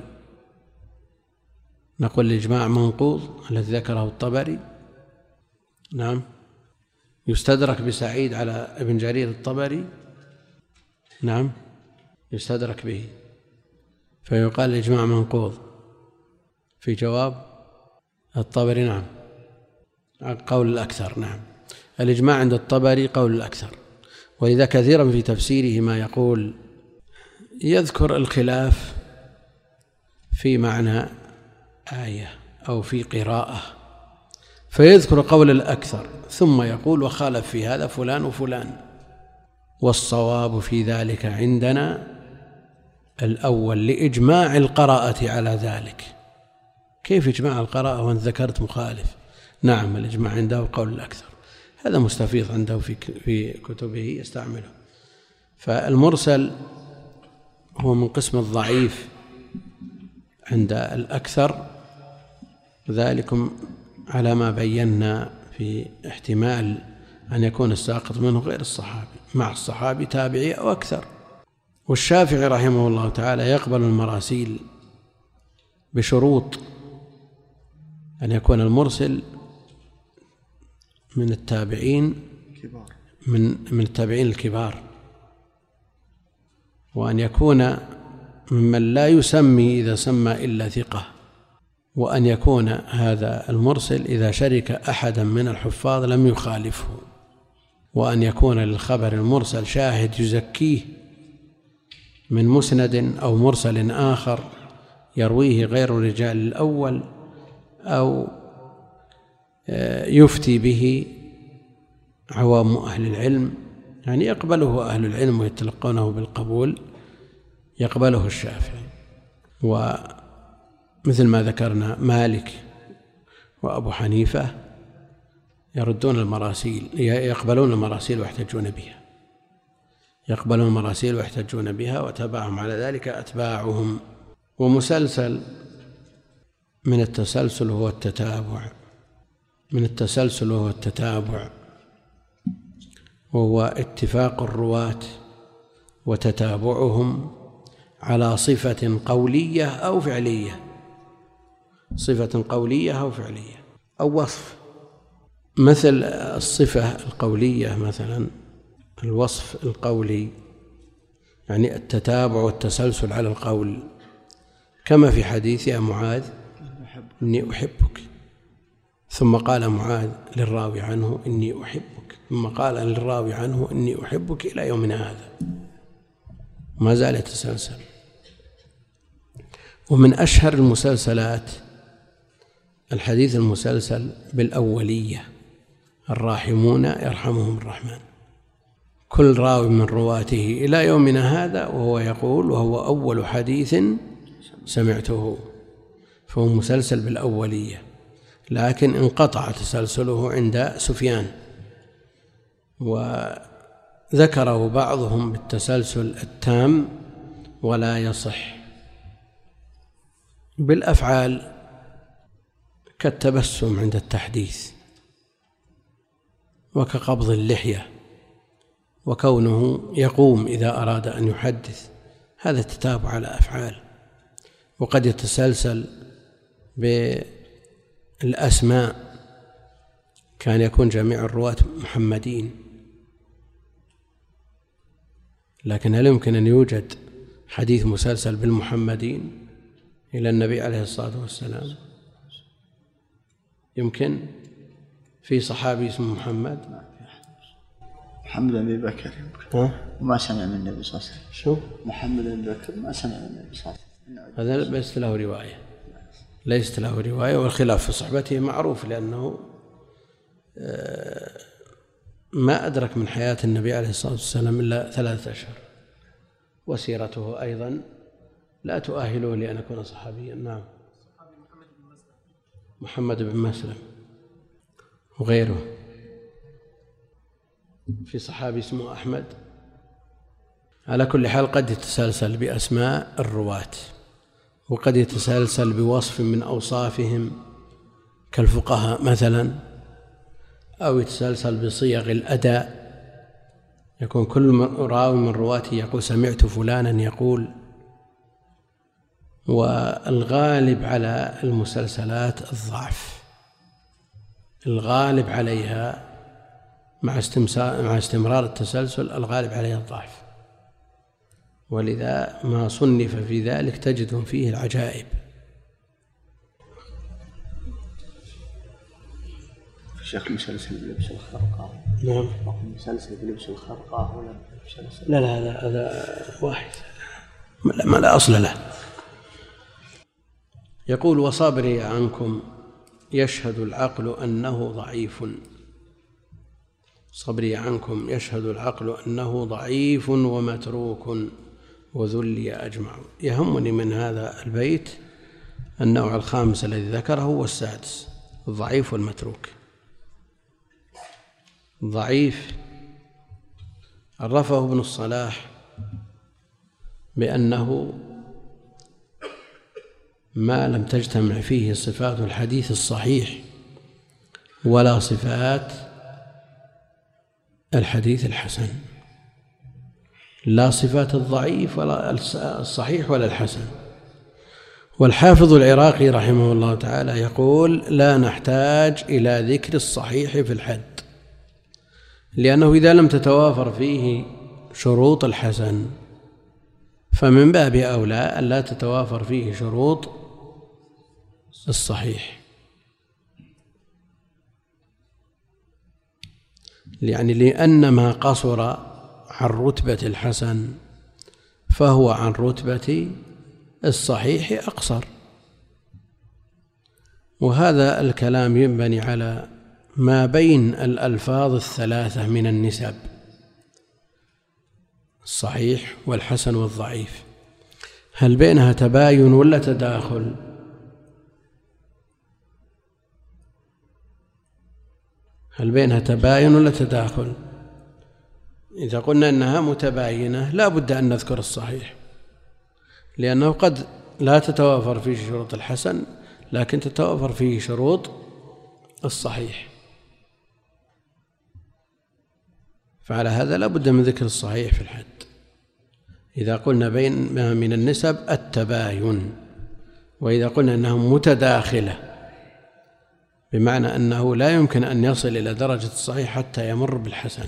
نقول الإجماع منقوض الذي ذكره الطبري. نعم، يستدرك بسعيد على ابن جرير الطبري. نعم يستدرك به، فيقال الإجماع منقوض. في جواب الطبري نعم قول الأكثر، نعم الإجماع عند الطبري قول الأكثر. ولذا كثيرا في تفسيره ما يقول يذكر الخلاف في معنى آية أو في قراءة فيذكر قول الأكثر ثم يقول وخالف في هذا فلان وفلان، والصواب في ذلك عندنا الأول لإجماع القراءة على ذلك. كيف إجماع القراءة وأنت ذكرت مخالف؟ نعم الإجماع عنده قول الأكثر، هذا مستفيض عنده في في كتبه يستعمله. فالمرسل هو من قسم الضعيف عند الأكثر، ذلكم على ما بينا في احتمال أن يكون الساقط منه غير الصحابي، مع الصحابي تابعي أو أكثر. والشافعي رحمه الله تعالى يقبل المراسيل بشروط: أن يكون المرسل من التابعين من من التابعين الكبار، وأن يكون ممن لا يسمي إذا سمى إلا ثقة، وأن يكون هذا المرسل إذا شرك أحدا من الحفاظ لم يخالفه، وأن يكون للخبر المرسل شاهد يزكيه من مسند أو مرسل آخر يرويه غير الرجال الأول، أو يفتي به عوام أهل العلم، يعني يقبله أهل العلم ويتلقونه بالقبول، يقبله الشافعي. ومثل ما ذكرنا مالك وأبو حنيفة يردون المراسيل، يقبلون المراسيل ويحتجون بها، يقبلون المراسيل ويحتجون بها، وتبعهم على ذلك أتباعهم. ومسلسل من التسلسل هو التتابع، من التسلسل هو التتابع وهو اتفاق الرواة وتتابعهم على صفة قولية أو فعلية، صفة قولية أو فعلية أو وصف. مثل الصفة القولية مثلا الوصف القولي، يعني التتابع والتسلسل على القول، كما في حديث يا معاذ إني أحبك، ثم قال معاذ للراوي عنه إني أحبك، ثم قال للراوي عنه إني أحبك إلى يومنا هذا، ما زال يتسلسل. ومن أشهر المسلسلات الحديث المسلسل بالأولية: الراحمون يرحمهم الرحمن، كل راوي من رواته إلى يومنا هذا وهو يقول وهو أول حديث سمعته، فهو مسلسل بالأولية، لكن انقطع تسلسله عند سفيان، وذكره بعضهم بالتسلسل التام ولا يصح. بالأفعال كالتبسم عند التحديث، وكقبض اللحية، وكونه يقوم إذا أراد أن يحدث، هذا التتابع على أفعال. وقد يتسلسل بالأسماء، كان يكون جميع الرواة محمدين، لكن هل يمكن أن يوجد حديث مسلسل بالمحمدين إلى النبي عليه الصلاة والسلام؟ يمكن؟ في صحابي اسمه محمد محمد بن أبي بكر وما سمع من النبي صلى الله عليه وسلم. شو؟ محمد بن أبي بكر ما سمع من النبي صلى الله عليه وسلم، هذا ليست له رواية، ليست له رواية. والخلاف في صحبته معروف، لأنه ما أدرك من حياة النبي عليه الصلاة والسلام إلا ثلاثة أشهر، وسيرته أيضا لا تؤهله لأن يكون صحابيا. نعم، محمد بن مسلم وغيره. في صحابي اسمه أحمد. على كل حال قد يتسلسل بأسماء الرواة، وقد يتسلسل بوصف من أوصافهم كالفقهاء مثلا، أو يتسلسل بصيغ الأداء، يكون كل راوي من رواته يقول سمعت فلانا يقول. والغالب على المسلسلات الضعف، الغالب عليها مع مع استمرار التسلسل الغالب عليها الضعف، ولذا ما صنف في ذلك تجد فيه العجائب. شيخ مسلسل بلبس الخرقاء. نعم، مسلسل بلبس الخرقاء ولا مسلسل؟ لا لا هذا هذا واحد ما لا أصل له. يقول وصبري عنكم يشهد العقل أنه ضعيف، صبري عنكم يشهد العقل أنه ضعيف ومتروك وذلي أجمع. يهمني من هذا البيت النوع الخامس الذي ذكره هو السادس، الضعيف والمتروك. ضعيف عرفه ابن الصلاح بأنه ما لم تجتمع فيه صفات الحديث الصحيح ولا صفات الحديث الحسن، لا صفات الضعيف ولا الصحيح ولا الحسن. والحافظ العراقي رحمه الله تعالى يقول: لا نحتاج إلى ذكر الصحيح في الحد، لأنه إذا لم تتوافر فيه شروط الحسن فمن باب أولى أن لا تتوافر فيه شروط الصحيح، يعني لأن ما قصر عن رتبة الحسن فهو عن رتبة الصحيح أقصر. وهذا الكلام ينبني على ما بين الألفاظ الثلاثة من النسب: الصحيح والحسن والضعيف، هل بينها تباين ولا تداخل؟ هل بينها تباين ولا تداخل؟ إذا قلنا أنها متباينة لا بد أن نذكر الصحيح، لأنه قد لا تتوافر فيه شروط الحسن لكن تتوافر فيه شروط الصحيح، فعلى هذا لا بد من ذكر الصحيح في الحد. إذا قلنا بين من النسب التباين، وإذا قلنا أنها متداخلة بمعنى أنه لا يمكن أن يصل إلى درجة الصحيح حتى يمر بالحسن.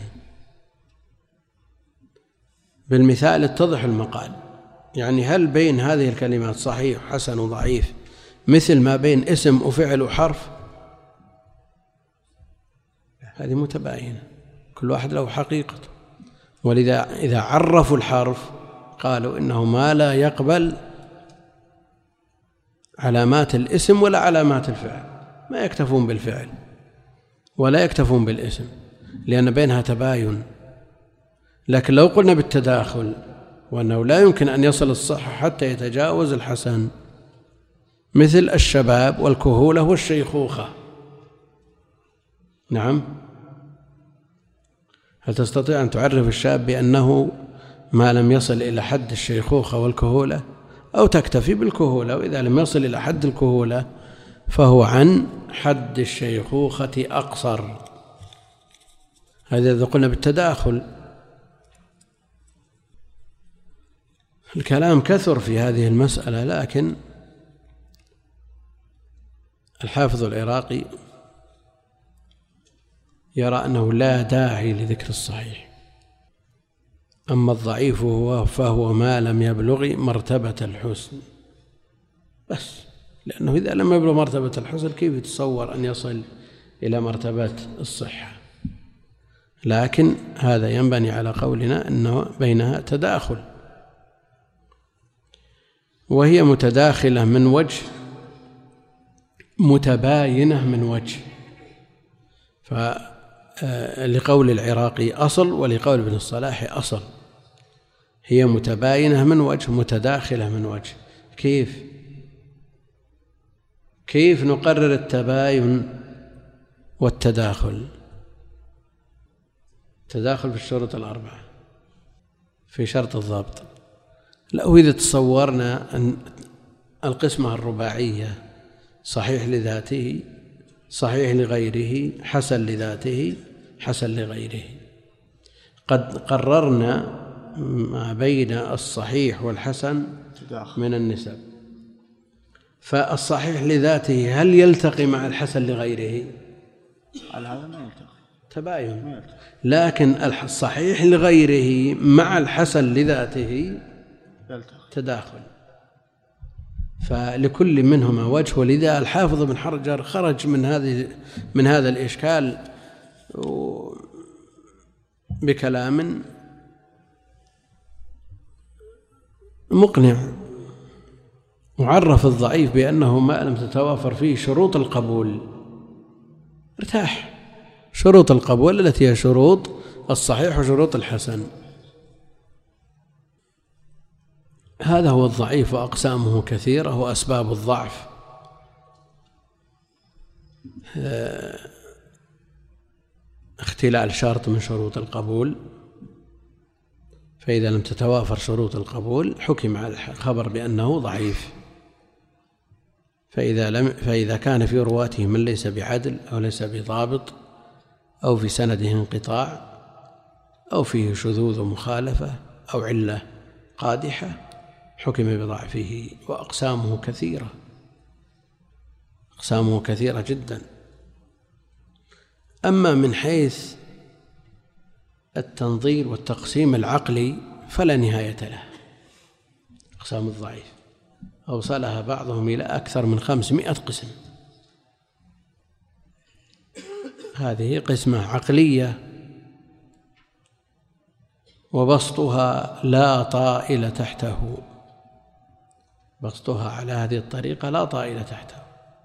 بالمثال اتضح المقال، يعني هل بين هذه الكلمات صحيح وحسن وضعيف مثل ما بين اسم وفعل وحرف؟ هذه متباينة، كل واحد له حقيقته. ولذا إذا عرفوا الحرف قالوا إنه ما لا يقبل علامات الاسم ولا علامات الفعل، ما يكتفون بالفعل ولا يكتفون بالاسم لأن بينها تباين. لكن لو قلنا بالتداخل وأنه لا يمكن أن يصل الصحة حتى يتجاوز الحسن، مثل الشباب والكهولة والشيخوخة، نعم، هل تستطيع أن تعرف الشاب بأنه ما لم يصل إلى حد الشيخوخة والكهولة؟ أو تكتفي بالكهولة، وإذا لم يصل إلى حد الكهولة فهو عن حد الشيخوخة أقصر. هذا إذا قلنا بالتداخل. الكلام كثر في هذه المسألة، لكن الحافظ العراقي يرى أنه لا داعي لذكر الصحيح. أما الضعيف هو فهو ما لم يبلغ مرتبة الحسن بس، لأنه إذا لم يبلغ مرتبة الحسن كيف يتصور أن يصل إلى مرتبة الصحة؟ لكن هذا ينبني على قولنا أنه بينها تداخل، وهي متداخلة من وجه، متباينة من وجه. فلقول العراقي أصل ولقول ابن الصلاح أصل، هي متباينة من وجه متداخلة من وجه. كيف كيف نقرر التباين والتداخل؟ تداخل في الشروط الأربعة في شرط الضبط. لو إذا تصورنا أن القسمة الرباعية صحيح لذاته، صحيح لغيره، حسن لذاته، حسن لغيره، قد قررنا ما بين الصحيح والحسن من النسب، فالصحيح لذاته هل يلتقي مع الحسن لغيره؟ على هذا ما يلتقي، تباين. لكن الصحيح لغيره مع الحسن لذاته تداخل، فلكل منهما وجه. ولذا الحافظ بن حجر خرج من هذه من هذا الإشكال بكلام مقنع، وعرف الضعيف بأنه ما لم تتوافر فيه شروط القبول. ارتاح، شروط القبول التي هي شروط الصحيح وشروط الحسن. هذا هو الضعيف، وأقسامه كثيرة وأسباب الضعف اختلال شرط من شروط القبول، فإذا لم تتوافر شروط القبول حكم على الخبر بأنه ضعيف. فإذا لم فإذا كان في رواته من ليس بعدل أو ليس بضابط أو في سنده انقطاع أو فيه شذوذ ومخالفة أو علة قادحة حكم بضعفه. وأقسامه كثيرة، أقسامه كثيرة جدا. أما من حيث التنظير والتقسيم العقلي فلا نهاية له. أقسام الضعيف أوصلها بعضهم إلى أكثر من خمسمائة قسم. هذه قسمة عقلية وبسطها لا طائل تحته، بسطها على هذه الطريقة لا طائل تحته.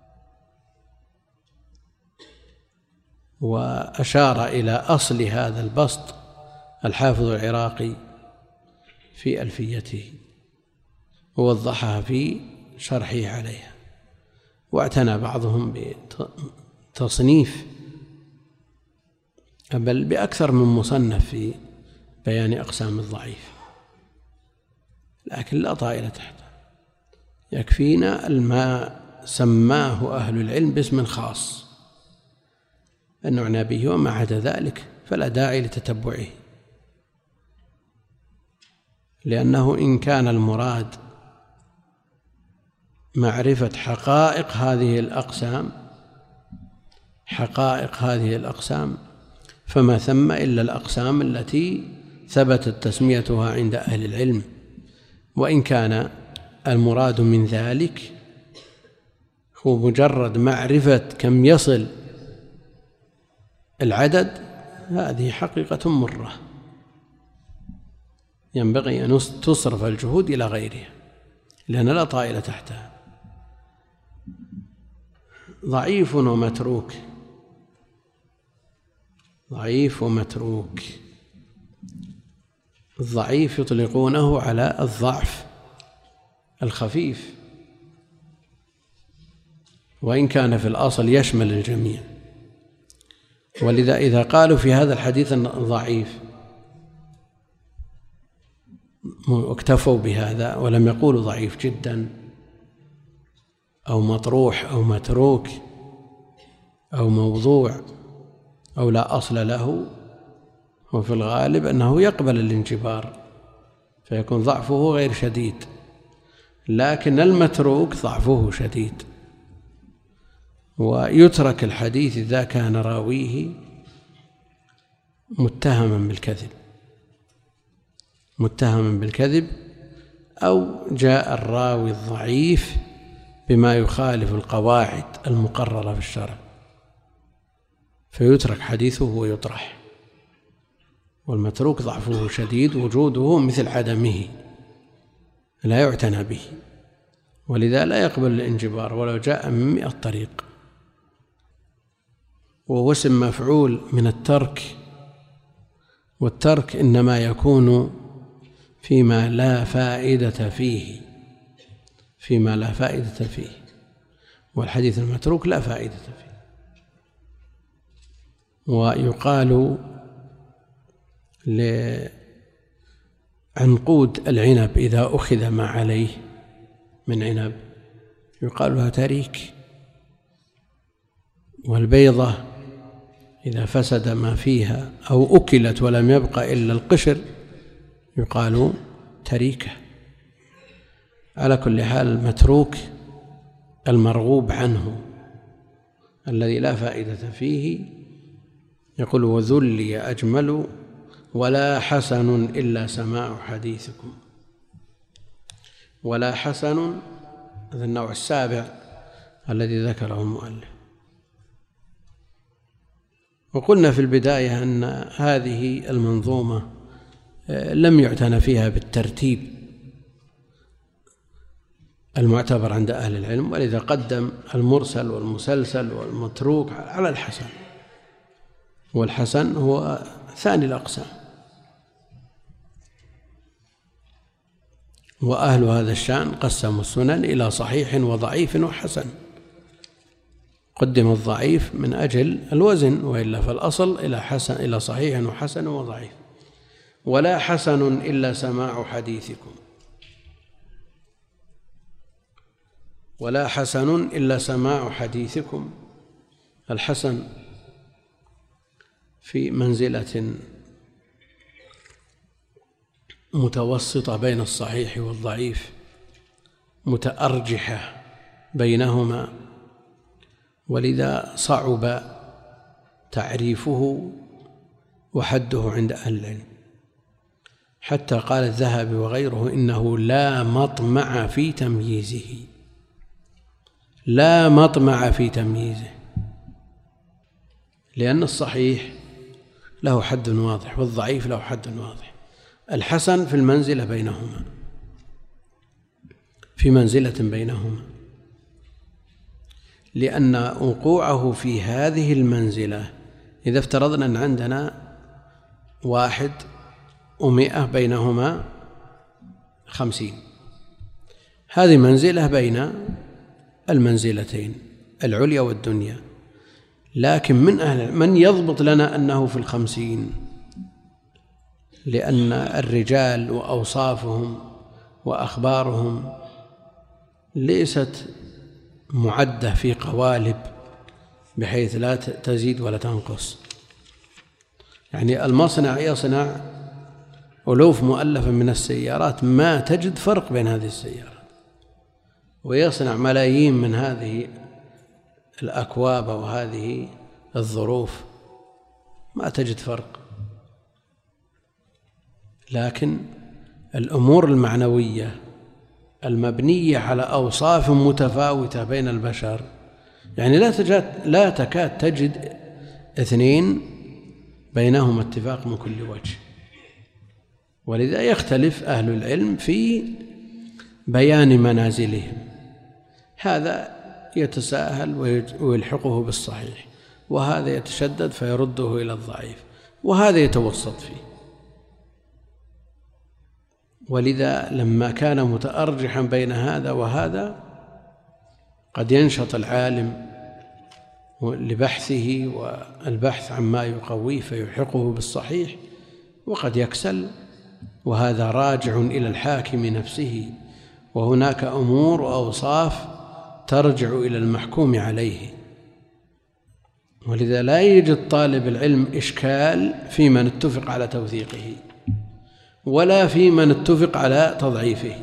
وأشار إلى أصل هذا البسط الحافظ العراقي في ألفيته ووضحها في شرحه عليها. واعتنى بعضهم بتصنيف بل بأكثر من مصنف في بيان أقسام الضعيف، لكن لا طائل تحته. يكفينا ما سماه أهل العلم باسم خاص أن نعنى به، وما عدا ذلك فلا داعي لتتبعه، لأنه إن كان المراد معرفة حقائق هذه الأقسام حقائق هذه الأقسام فما ثم إلا الأقسام التي ثبتت تسميتها عند أهل العلم. وإن كان المراد من ذلك هو مجرد معرفة كم يصل العدد، هذه حقيقة مرة ينبغي أن تصرف الجهود إلى غيرها، لأن لا طائل تحتها. ضعيف ومتروك، ضعيف ومتروك. الضعيف يطلقونه على الضعف الخفيف، وإن كان في الأصل يشمل الجميع. ولذا إذا قالوا في هذا الحديث ضعيف اكتفوا بهذا ولم يقولوا ضعيف جدا أو مطروح أو متروك أو موضوع أو لا أصل له، وفي الغالب أنه يقبل الانجبار فيكون ضعفه غير شديد، لكن المتروك ضعفه شديد. ويترك الحديث إذا كان راويه متهما بالكذب متهما بالكذب أو جاء الراوي الضعيف بما يخالف القواعد المقررة في الشرع فيترك حديثه ويطرح. والمتروك ضعفه شديد، وجوده مثل عدمه لا يعتنى به، ولذا لا يقبل الانجبار ولو جاء من مئة طريق. وهو اسم مفعول من الترك، والترك إنما يكون فيما لا فائدة فيه فيما لا فائدة فيه والحديث المتروك لا فائدة فيه. ويقال لعنقود العنب إذا أخذ ما عليه من عنب يقال لها تريك، والبيضة إذا فسد ما فيها أو أكلت ولم يبقى إلا القشر يقال تريكة. على كل حال المتروك المرغوب عنه الذي لا فائدة فيه يقول وذلي أجمل ولا حسن إلا سماع حديثكم. ولا حسن هذا النوع السابع الذي ذكره المؤلف. وقلنا في البداية أن هذه المنظومة لم يعتنى فيها بالترتيب المعتبر عند أهل العلم، ولذا قدم المرسل والمسلسل والمتروك على الحسن، والحسن هو ثاني الأقسام. وأهل هذا الشأن قسموا السنن إلى صحيح وضعيف وحسن، قدم الضعيف من أجل الوزن، وإلا فالأصل إلى حسن إلى صحيح وحسن وضعيف. ولا حسن إلا سماع حديثكم، ولا حسن إلا سماع حديثكم. الحسن في منزلة متوسطة بين الصحيح والضعيف، متأرجحة بينهما، ولذا صعب تعريفه وحده عند أهل العلم، حتى قال الذهبي وغيره إنه لا مطمع في تمييزه، لا مطمع في تمييزه، لأن الصحيح له حد واضح والضعيف له حد واضح. الحسن في المنزلة بينهما، في منزلة بينهما، لأن وقوعه في هذه المنزلة، إذا افترضنا أن عندنا واحد ومئة بينهما خمسين، هذه منزلة بين المنزلتين العليا والدنيا، لكن من أهل من يضبط لنا أنه في الخمسين؟ لأن الرجال وأوصافهم وأخبارهم ليست معدة في قوالب بحيث لا تزيد ولا تنقص. يعني المصنع يصنع ألوف مؤلفة من السيارات، ما تجد فرق بين هذه السيارات، ويصنع ملايين من هذه الأكواب وهذه الظروف، ما تجد فرق. لكن الأمور المعنوية المبنية على أوصاف متفاوتة بين البشر، يعني لا تكاد لا تكاد تجد اثنين بينهما اتفاق من كل وجه، ولذا يختلف أهل العلم في بيان منازلهم، هذا يتساهل ويلحقه بالصحيح، وهذا يتشدد فيرده إلى الضعيف، وهذا يتوسط فيه. ولذا لما كان متأرجحا بين هذا وهذا قد ينشط العالم لبحثه والبحث عما يقويه فيلحقه بالصحيح، وقد يكسل، وهذا راجع إلى الحاكم نفسه، وهناك أمور وأوصاف ترجع إلى المحكوم عليه. ولذا لا يجد طالب العلم إشكال في من اتفق على توثيقه ولا في من اتفق على تضعيفه،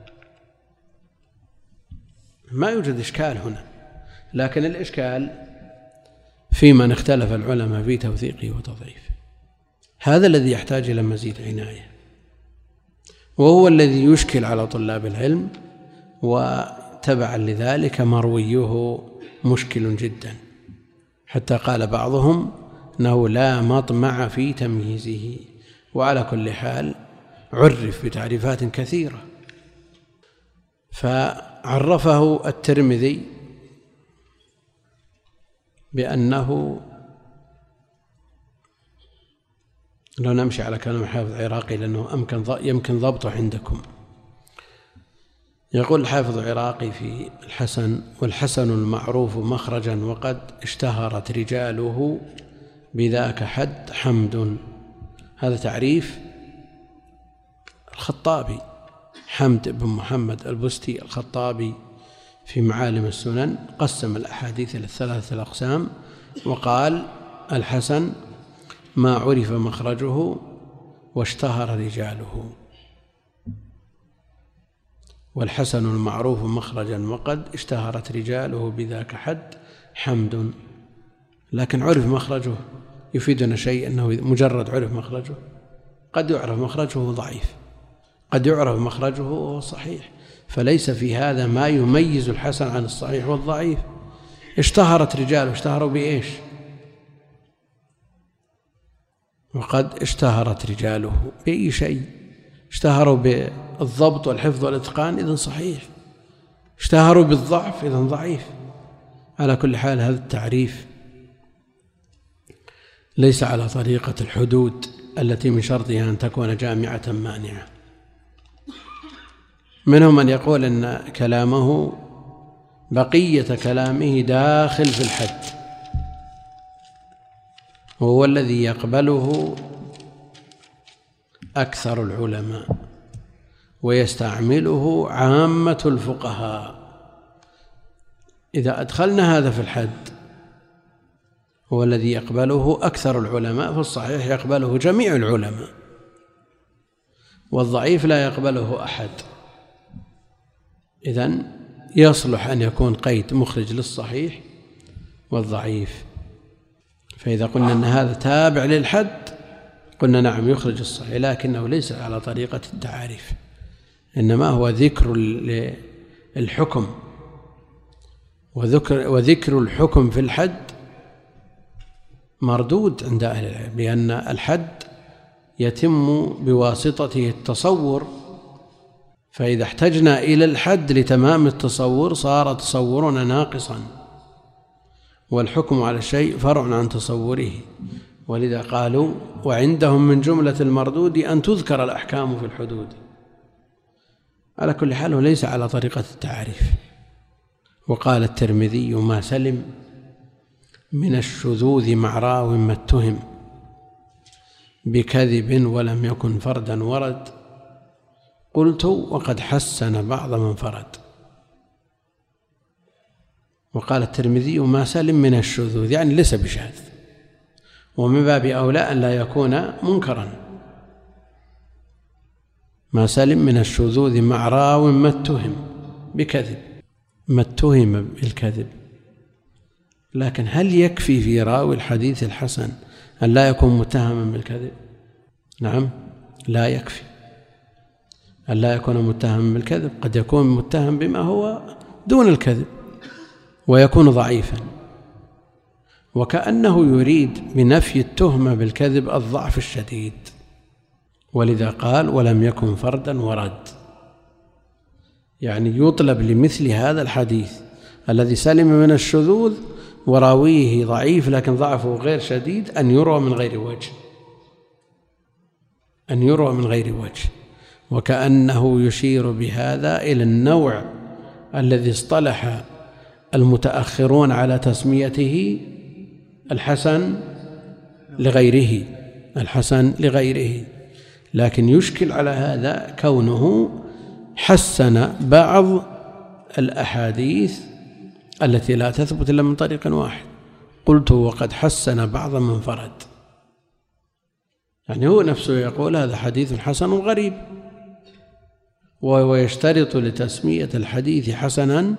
ما يوجد إشكال هنا، لكن الإشكال في من اختلف العلماء في توثيقه وتضعيفه، هذا الذي يحتاج إلى مزيد عناية، وهو الذي يشكل على طلاب العلم، وتبعا لذلك مرويه مشكل جدا، حتى قال بعضهم أنه لا مطمع في تمييزه. وعلى كل حال عرف بتعريفات كثيرة، فعرفه الترمذي بأنه، لو نمشي على كلام الحافظ العراقي لأنه يمكن ضبطه عندكم، يقول الحافظ العراقي في الحسن: والحسن المعروف مخرجا وقد اشتهرت رجاله بذاك حد حمد. هذا تعريف الخطابي، حمد بن محمد البستي الخطابي في معالم السنن، قسم الأحاديث إلى ثلاثة الأقسام، وقال: الحسن ما عرف مخرجه واشتهر رجاله، والحسن المعروف مخرجا وقد اشتهرت رجاله بذاك حد حمد. لكن عرف مخرجه يفيدنا شيء، أنه مجرد عرف مخرجه قد يعرف مخرجه ضعيف، قد يعرف مخرجه وهو صحيح، فليس في هذا ما يميز الحسن عن الصحيح والضعيف. اشتهرت رجاله، اشتهروا بإيش؟ وقد اشتهرت رجاله بأي شيء؟ اشتهروا بالضبط والحفظ والإتقان، إذن صحيح. اشتهروا بالضعف، إذن ضعيف. على كل حال هذا التعريف ليس على طريقة الحدود التي من شرطها أن تكون جامعة مانعة. منهم من يقول أن كلامه بقية كلامه داخل في الحد، وهو الذي يقبله أكثر العلماء ويستعمله عامة الفقهاء. إذا أدخلنا هذا في الحد هو الذي يقبله أكثر العلماء، فالصحيح يقبله جميع العلماء، والضعيف لا يقبله أحد. إذن يصلح أن يكون قيد مخرج للصحيح والضعيف. فإذا قلنا أن هذا تابع للحد قلنا نعم يخرج الصحيح، لكنه ليس على طريقة التعاريف، إنما هو ذكر الحكم، وذكر, وذكر الحكم في الحد مردود عند أهل العلم، لأن الحد يتم بواسطته التصور، فإذا احتجنا إلى الحد لتمام التصور صار تصورنا ناقصا، والحكم على الشيء فرع عن تصوره. ولذا قالوا وعندهم من جملة المردود أن تذكر الأحكام في الحدود. على كل حال وليس على طريقة التعريف. وقال الترمذي ما سلم من الشذوذ مع راو ما اتهم بكذب ولم يكن فردا ورد، قلت وقد حسن بعض من فرد. وقال الترمذي ما سلم من الشذوذ، يعني ليس بشاذ، ومن باب أولى أن لا يكون منكرا. ما سلم من الشذوذ مع راو ما اتهم بكذب، ما اتهم بالكذب. لكن هل يكفي في راوي الحديث الحسن أن لا يكون متهما بالكذب؟ نعم، لا يكفي أن لا يكون متهما بالكذب، قد يكون متهم بما هو دون الكذب ويكون ضعيفا، وكأنه يريد بنفي التهمة بالكذب الضعف الشديد، ولذا قال ولم يكن فردا ورد، يعني يطلب لمثل هذا الحديث الذي سلم من الشذوذ وراويه ضعيف لكن ضعفه غير شديد أن يروى من غير وجه، أن يروى من غير وجه، وكأنه يشير بهذا إلى النوع الذي اصطلح المتأخرون على تسميته الحسن لغيره، الحسن لغيره. لكن يشكل على هذا كونه حسن بعض الأحاديث التي لا تثبت إلا من طريق واحد. قلت وقد حسن بعض من فرد، يعني هو نفسه يقول هذا حديث حسن غريب، ويشترط لتسمية الحديث حسنا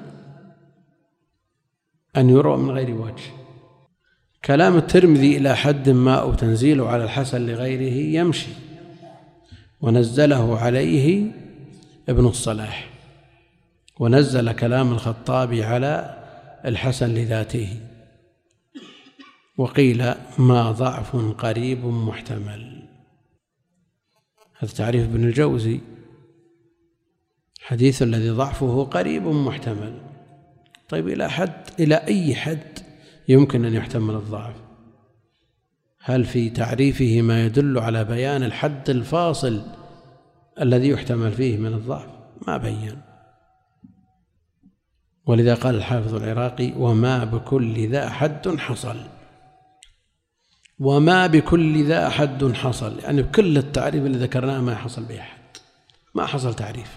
أن يروى من غير وجه. كلام الترمذي إلى حد ما أو تنزيله على الحسن لغيره يمشي، ونزله عليه ابن الصلاح، ونزل كلام الخطابي على الحسن لذاته، وقيل ما ضعف قريب محتمل. هذا تعريف ابن الجوزي، حديث الذي ضعفه قريب محتمل. طيب إلى حد إلى أي حد يمكن أن يحتمل الضعف؟ هل في تعريفه ما يدل على بيان الحد الفاصل الذي يحتمل فيه من الضعف؟ ما بين. ولذا قال الحافظ العراقي وما بكل ذا حد حصل، وما بكل ذا حد حصل، يعني بكل التعريف اللي ذكرناه ما حصل به حد، ما حصل تعريف.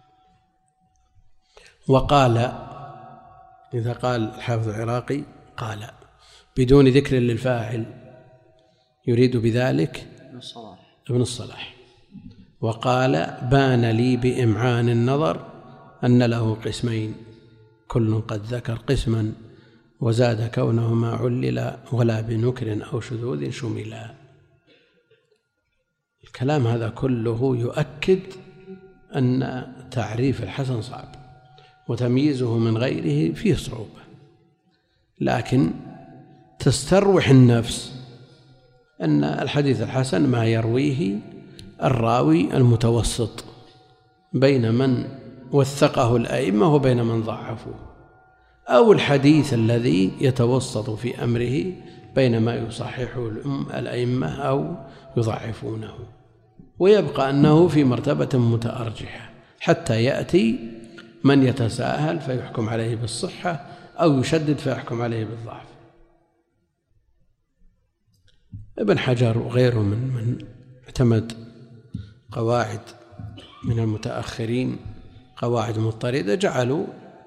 وقال، إذا قال الحافظ العراقي قال بدون ذكر للفاعل يريد بذلك ابن الصلاح. وقال بان لي بإمعان النظر أن له قسمين كل قد ذكر قسما وزاد كونهما عللا ولا بنكر أو شذوذ شملا. الكلام هذا كله يؤكد أن تعريف الحسن صعب وتمييزه من غيره فيه صعوبة، لكن تستروح النفس أن الحديث الحسن ما يرويه الراوي المتوسط بين من وثقه الأئمة وبين من ضعفوه، أو الحديث الذي يتوسط في أمره بين ما يصححه الأئمة أو يضعفونه، ويبقى أنه في مرتبة متأرجحة حتى يأتي من يتساهل فيحكم عليه بالصحة أو يشدد فيحكم عليه بالضعف. ابن حجر وغيره من من اعتمد قواعد من المتأخرين، قواعد مضطردة، جعلوا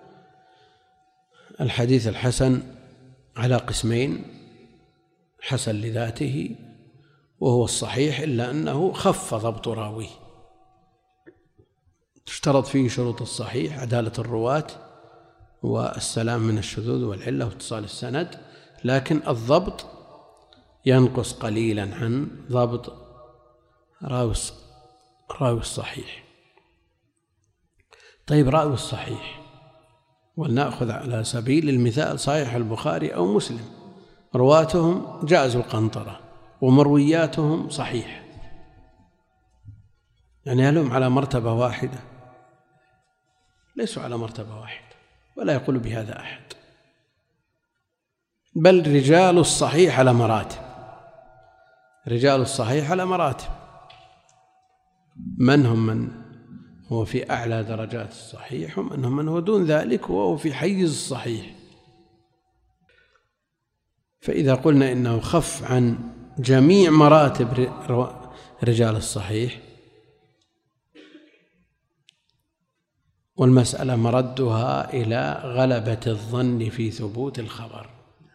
الحديث الحسن على قسمين: حسن لذاته وهو الصحيح إلا أنه خف ضبط راويه، تشترط فيه شروط الصحيح: عدالة الرواة والسلام من الشذوذ والعلة واتصال السند، لكن الضبط ينقص قليلا عن ضبط راوي راوي الصحيح. طيب راوي الصحيح، ولنأخذ على سبيل المثال صحيح البخاري أو مسلم، رواتهم جازوا القنطرة ومروياتهم صحيح، يعني هل هم على مرتبة واحدة؟ ليسوا على مرتبة واحدة، ولا يقول بهذا أحد، بل رجال الصحيح على مراتب، رجال الصحيح على مراتب. من هم من هو في أعلى درجات الصحيح، ومن هم من هو دون ذلك وهو في حيز الصحيح. فإذا قلنا إنه خف عن جميع مراتب رجال الصحيح، والمسألة مردها إلى غلبة الظن في ثبوت الخبر،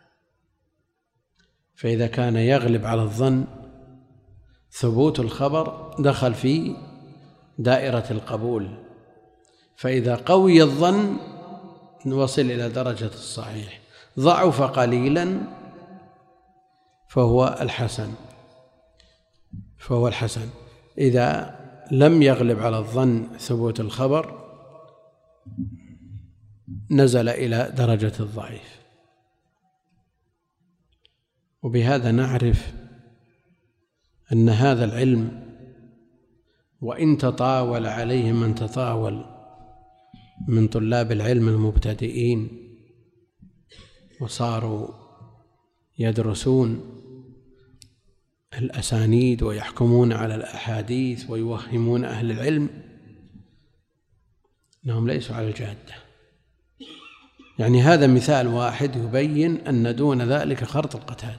فإذا كان يغلب على الظن ثبوت الخبر دخل في دائرة القبول، فإذا قوي الظن وصل إلى درجة الصحيح، ضعف قليلا فهو الحسن فهو الحسن إذا لم يغلب على الظن ثبوت الخبر نزل إلى درجة الضعيف. وبهذا نعرف أن هذا العلم وإن تطاول عليه من تطاول من طلاب العلم المبتدئين وصاروا يدرسون الأسانيد ويحكمون على الأحاديث ويوهمون أهل العلم، أنهم ليسوا على الجادة. يعني هذا مثال واحد يبين أن دون ذلك خرط القتاد.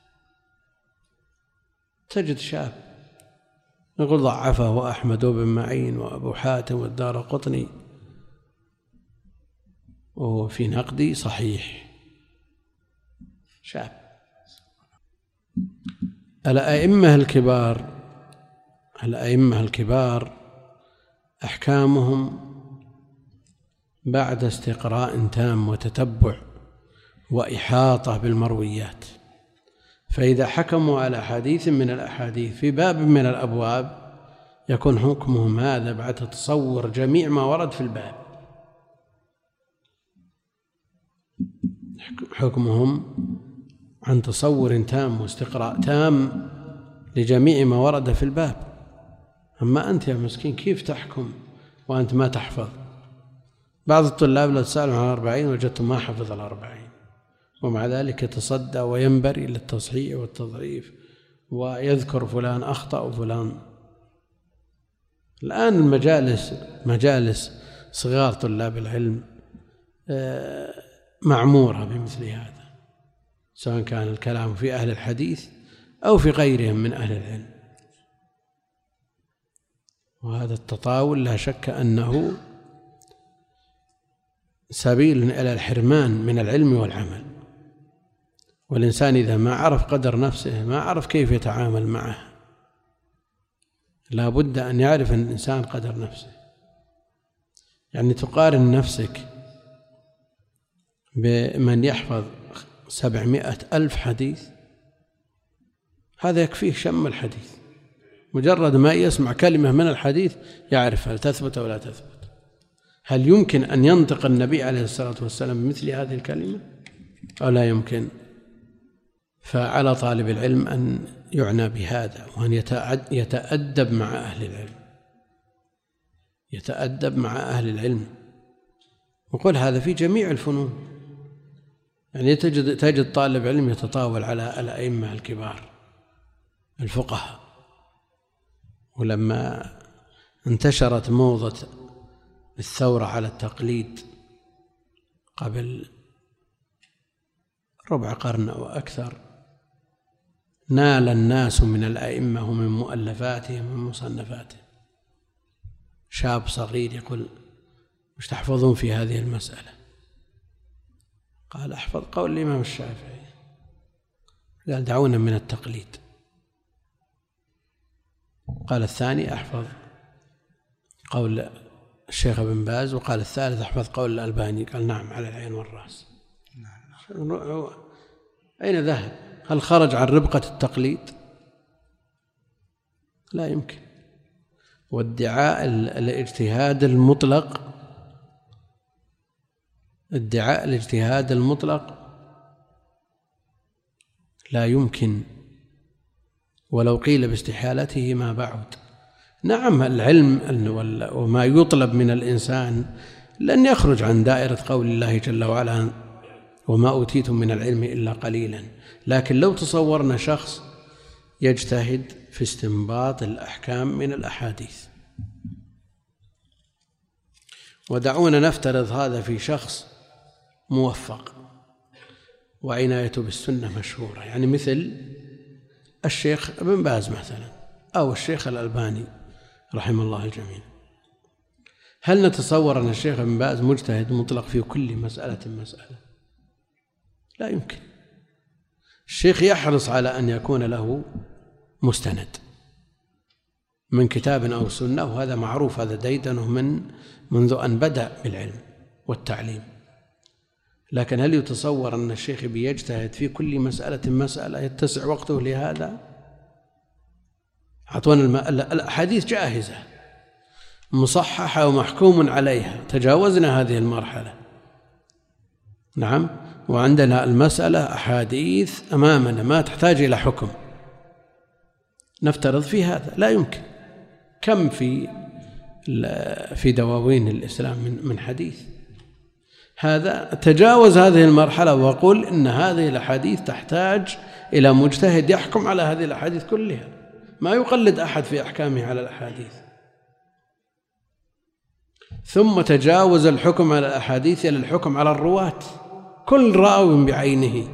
تجد شاب نقول ضعفه أحمد بن معين وأبو حاتم والدارقطني، وهو في نقدي صحيح، شاب. الأئمة الكبار الأئمة الكبار أحكامهم بعد استقراء تام وتتبع وإحاطة بالمرويات، فإذا حكموا على حديث من الأحاديث في باب من الأبواب يكون حكمهم هذا بعد تصور جميع ما ورد في الباب، حكمهم عن تصور تام واستقراء تام لجميع ما ورد في الباب. أما أنت يا مسكين كيف تحكم وأنت ما تحفظ؟ بعض الطلاب لو تسألوا عن الأربعين وجدتم ما حفظ الأربعين، ومع ذلك يتصدى وينبري للتصحيح والتضعيف ويذكر فلان أخطأ وفلان. الآن المجالس مجالس صغار طلاب العلم معمورة بمثل هذا، سواء كان الكلام في أهل الحديث أو في غيرهم من أهل العلم. وهذا التطاول لا شك أنه سبيل إلى الحرمان من العلم والعمل، والإنسان إذا ما عرف قدر نفسه ما عرف كيف يتعامل معه. لا بد أن يعرف الإنسان قدر نفسه. يعني تقارن نفسك بمن يحفظ سبعمائة ألف حديث، هذا يكفيه شم الحديث، مجرد ما يسمع كلمة من الحديث يعرف هل تثبت أو لا تثبت، هل يمكن أن ينطق النبي عليه الصلاة والسلام بمثل هذه الكلمة أو لا يمكن. فعلى طالب العلم أن يعنى بهذا، وأن يتأدب مع أهل العلم، يتأدب مع أهل العلم. وقل هذا في جميع الفنون. يعني تجد, تجد طالب علم يتطاول على الأئمة الكبار الفقهاء، ولما انتشرت موضة الثورة على التقليد قبل ربع قرن أو أكثر، نال الناس من الأئمة ومن مؤلفاتهم ومن مصنفاتهم. شاب صغير يقول: مش تحفظون في هذه المسألة؟ قال: أحفظ قول الإمام الشافعي. قال: دعونا من التقليد. قال الثاني: أحفظ قول الشيخ ابن باز، وقال الثالث أحفظ قول الألباني. قال نعم على العين والرأس. أين ذهب؟ هل خرج عن ربقة التقليد؟ لا يمكن. وادعاء الاجتهاد المطلق ادعاء الاجتهاد المطلق لا يمكن، ولو قيل باستحالته ما بعد. نعم العلم وما يطلب من الإنسان لن يخرج عن دائرة قول الله جل وعلا وما أوتيتم من العلم إلا قليلا، لكن لو تصورنا شخص يجتهد في استنباط الأحكام من الأحاديث، ودعونا نفترض هذا في شخص موفق وعنايته بالسنة مشهورة، يعني مثل الشيخ ابن باز مثلا أو الشيخ الألباني رحمه الله الجميع. هل نتصور أن الشيخ ابن باز مجتهد مطلق في كل مسألة مسألة؟ لا يمكن. الشيخ يحرص على أن يكون له مستند من كتاب أو سنة، وهذا معروف، هذا ديدنه من منذ أن بدأ بالعلم والتعليم. لكن هل يتصور أن الشيخ بيجتهد في كل مسألة مسألة يتسع وقته لهذا؟ أعطونا الأحاديث جاهزة مصححة ومحكوم عليها، تجاوزنا هذه المرحلة. نعم، وعندنا المسألة أحاديث أمامنا ما تحتاج إلى حكم، نفترض في هذا. لا يمكن. كم في في دواوين الإسلام من من حديث؟ هذا تجاوز هذه المرحلة وقل إن هذه الأحاديث تحتاج إلى مجتهد يحكم على هذه الأحاديث كلها، ما يقلد أحد في أحكامه على الأحاديث. ثم تجاوز الحكم على الأحاديث إلى الحكم على الرواة، كل راو بعينه.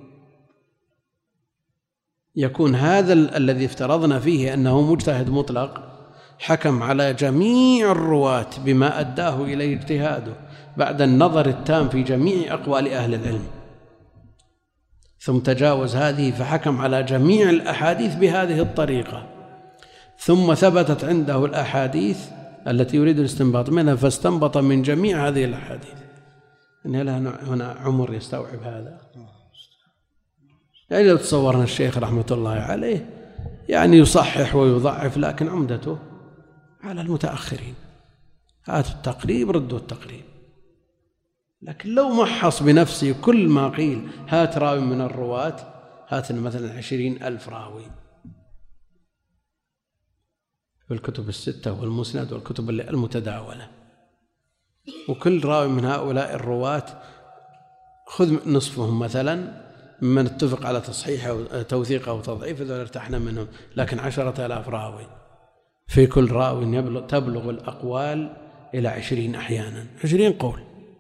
يكون هذا الذي افترضنا فيه أنه مجتهد مطلق حكم على جميع الرواة بما أداه إليه اجتهاده بعد النظر التام في جميع أقوال أهل العلم، ثم تجاوز هذه فحكم على جميع الأحاديث بهذه الطريقة، ثم ثبتت عنده الأحاديث التي يريد الاستنباط منها فاستنبط من جميع هذه الأحاديث. إن هنا عمر يستوعب هذا؟ يعني لو تصورنا الشيخ رحمة الله عليه يعني يصحح ويضعف، لكن عمدته على المتأخرين، هاتوا التقريب ردوا التقريب. لكن لو محص بنفسه كل ما قيل، هات راوي من الرواة، هات مثلا عشرين ألف راوي في الكتب الستة والمسند والكتب المتداولة، وكل راوي من هؤلاء الرواة خذ نصفهم مثلا ممن اتفق على تصحيح أو توثيق أو تضعيف، إذا ارتحنا منهم، لكن عشرة آلاف راوي في كل راوي يبلغ تبلغ الأقوال إلى عشرين أحيانا، عشرين قول.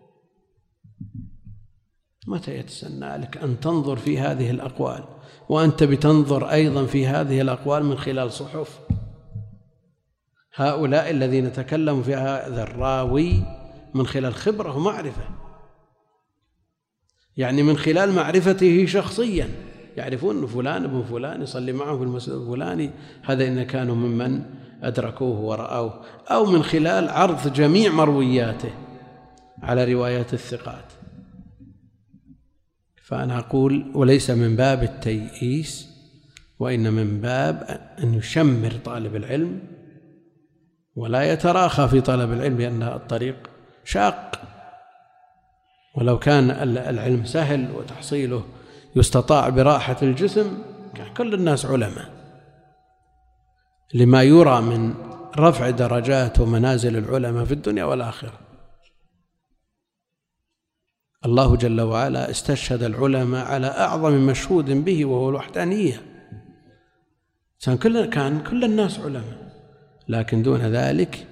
متى يتسنى لك أن تنظر في هذه الأقوال وأنت بتنظر أيضا في هذه الأقوال من خلال صحف هؤلاء الذين تكلموا في هذا الراوي من خلال خبرة ومعرفة، يعني من خلال معرفته شخصيا، يعرفون أن فلان ابن فلان يصلي معه في المسجد الفلاني، هذا إن كانوا ممن أدركوه ورأوه، أو من خلال عرض جميع مروياته على روايات الثقات. فأنا أقول وليس من باب التيئيس، وإن من باب أن يشمر طالب العلم ولا يتراخى في طلب العلم، لأن الطريق شاق. ولو كان العلم سهل وتحصيله يستطاع براحة الجسم كان كل الناس علماء، لما يرى من رفع درجات ومنازل العلماء في الدنيا والآخرة. الله جل وعلا استشهد العلماء على أعظم مشهود به وهو الوحدانية، كان كل الناس علماء، لكن دون ذلك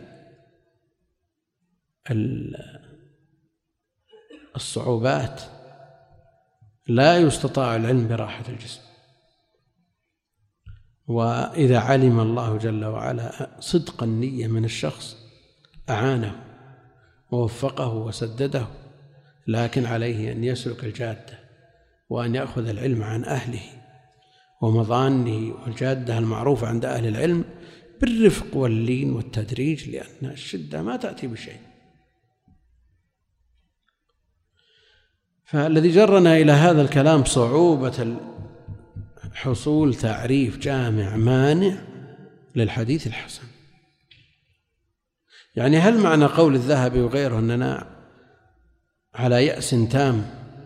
الصعوبات لا يستطاع العلم براحة الجسم. وإذا علم الله جل وعلا صدق النية من الشخص أعانه ووفقه وسدده، لكن عليه أن يسلك الجادة وأن يأخذ العلم عن أهله ومظانه، والجادة المعروفة عند أهل العلم بالرفق واللين والتدريج، لأن الشدة ما تأتي بشيء. فالذي جرنا إلى هذا الكلام صعوبة حصول تعريف جامع مانع للحديث الحسن. يعني هل معنى قول الذهبي وغيره أننا على يأس تام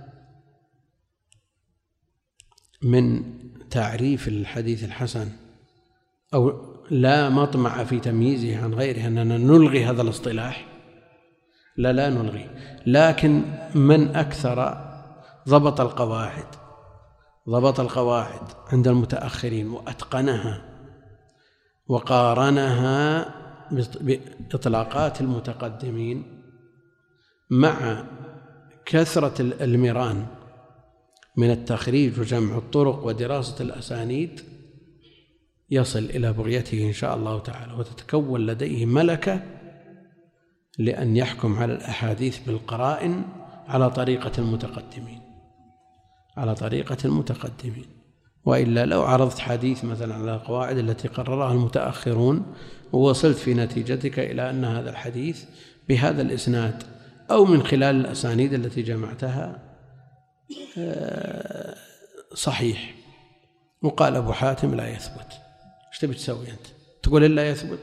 من تعريف الحديث الحسن أو لا مطمع في تمييزه عن غيره أننا نلغي هذا الاصطلاح؟ لا لا نلغي، لكن من أكثر ضبط القواعد ضبط القواعد عند المتأخرين وأتقنها وقارنها بإطلاقات المتقدمين مع كثرة المران من التخريج وجمع الطرق ودراسة الأسانيد، يصل إلى بغيته إن شاء الله تعالى، وتتكون لديه ملكة لأن يحكم على الأحاديث بالقرائن على طريقة المتقدمين على طريقة المتقدمين وإلا لو عرضت حديث مثلا على القواعد التي قررها المتأخرون ووصلت في نتيجتك إلى أن هذا الحديث بهذا الإسناد أو من خلال الأسانيد التي جمعتها صحيح، وقال أبو حاتم لا يثبت، ايش تبي تسوي أنت؟ تقول لا يثبت؟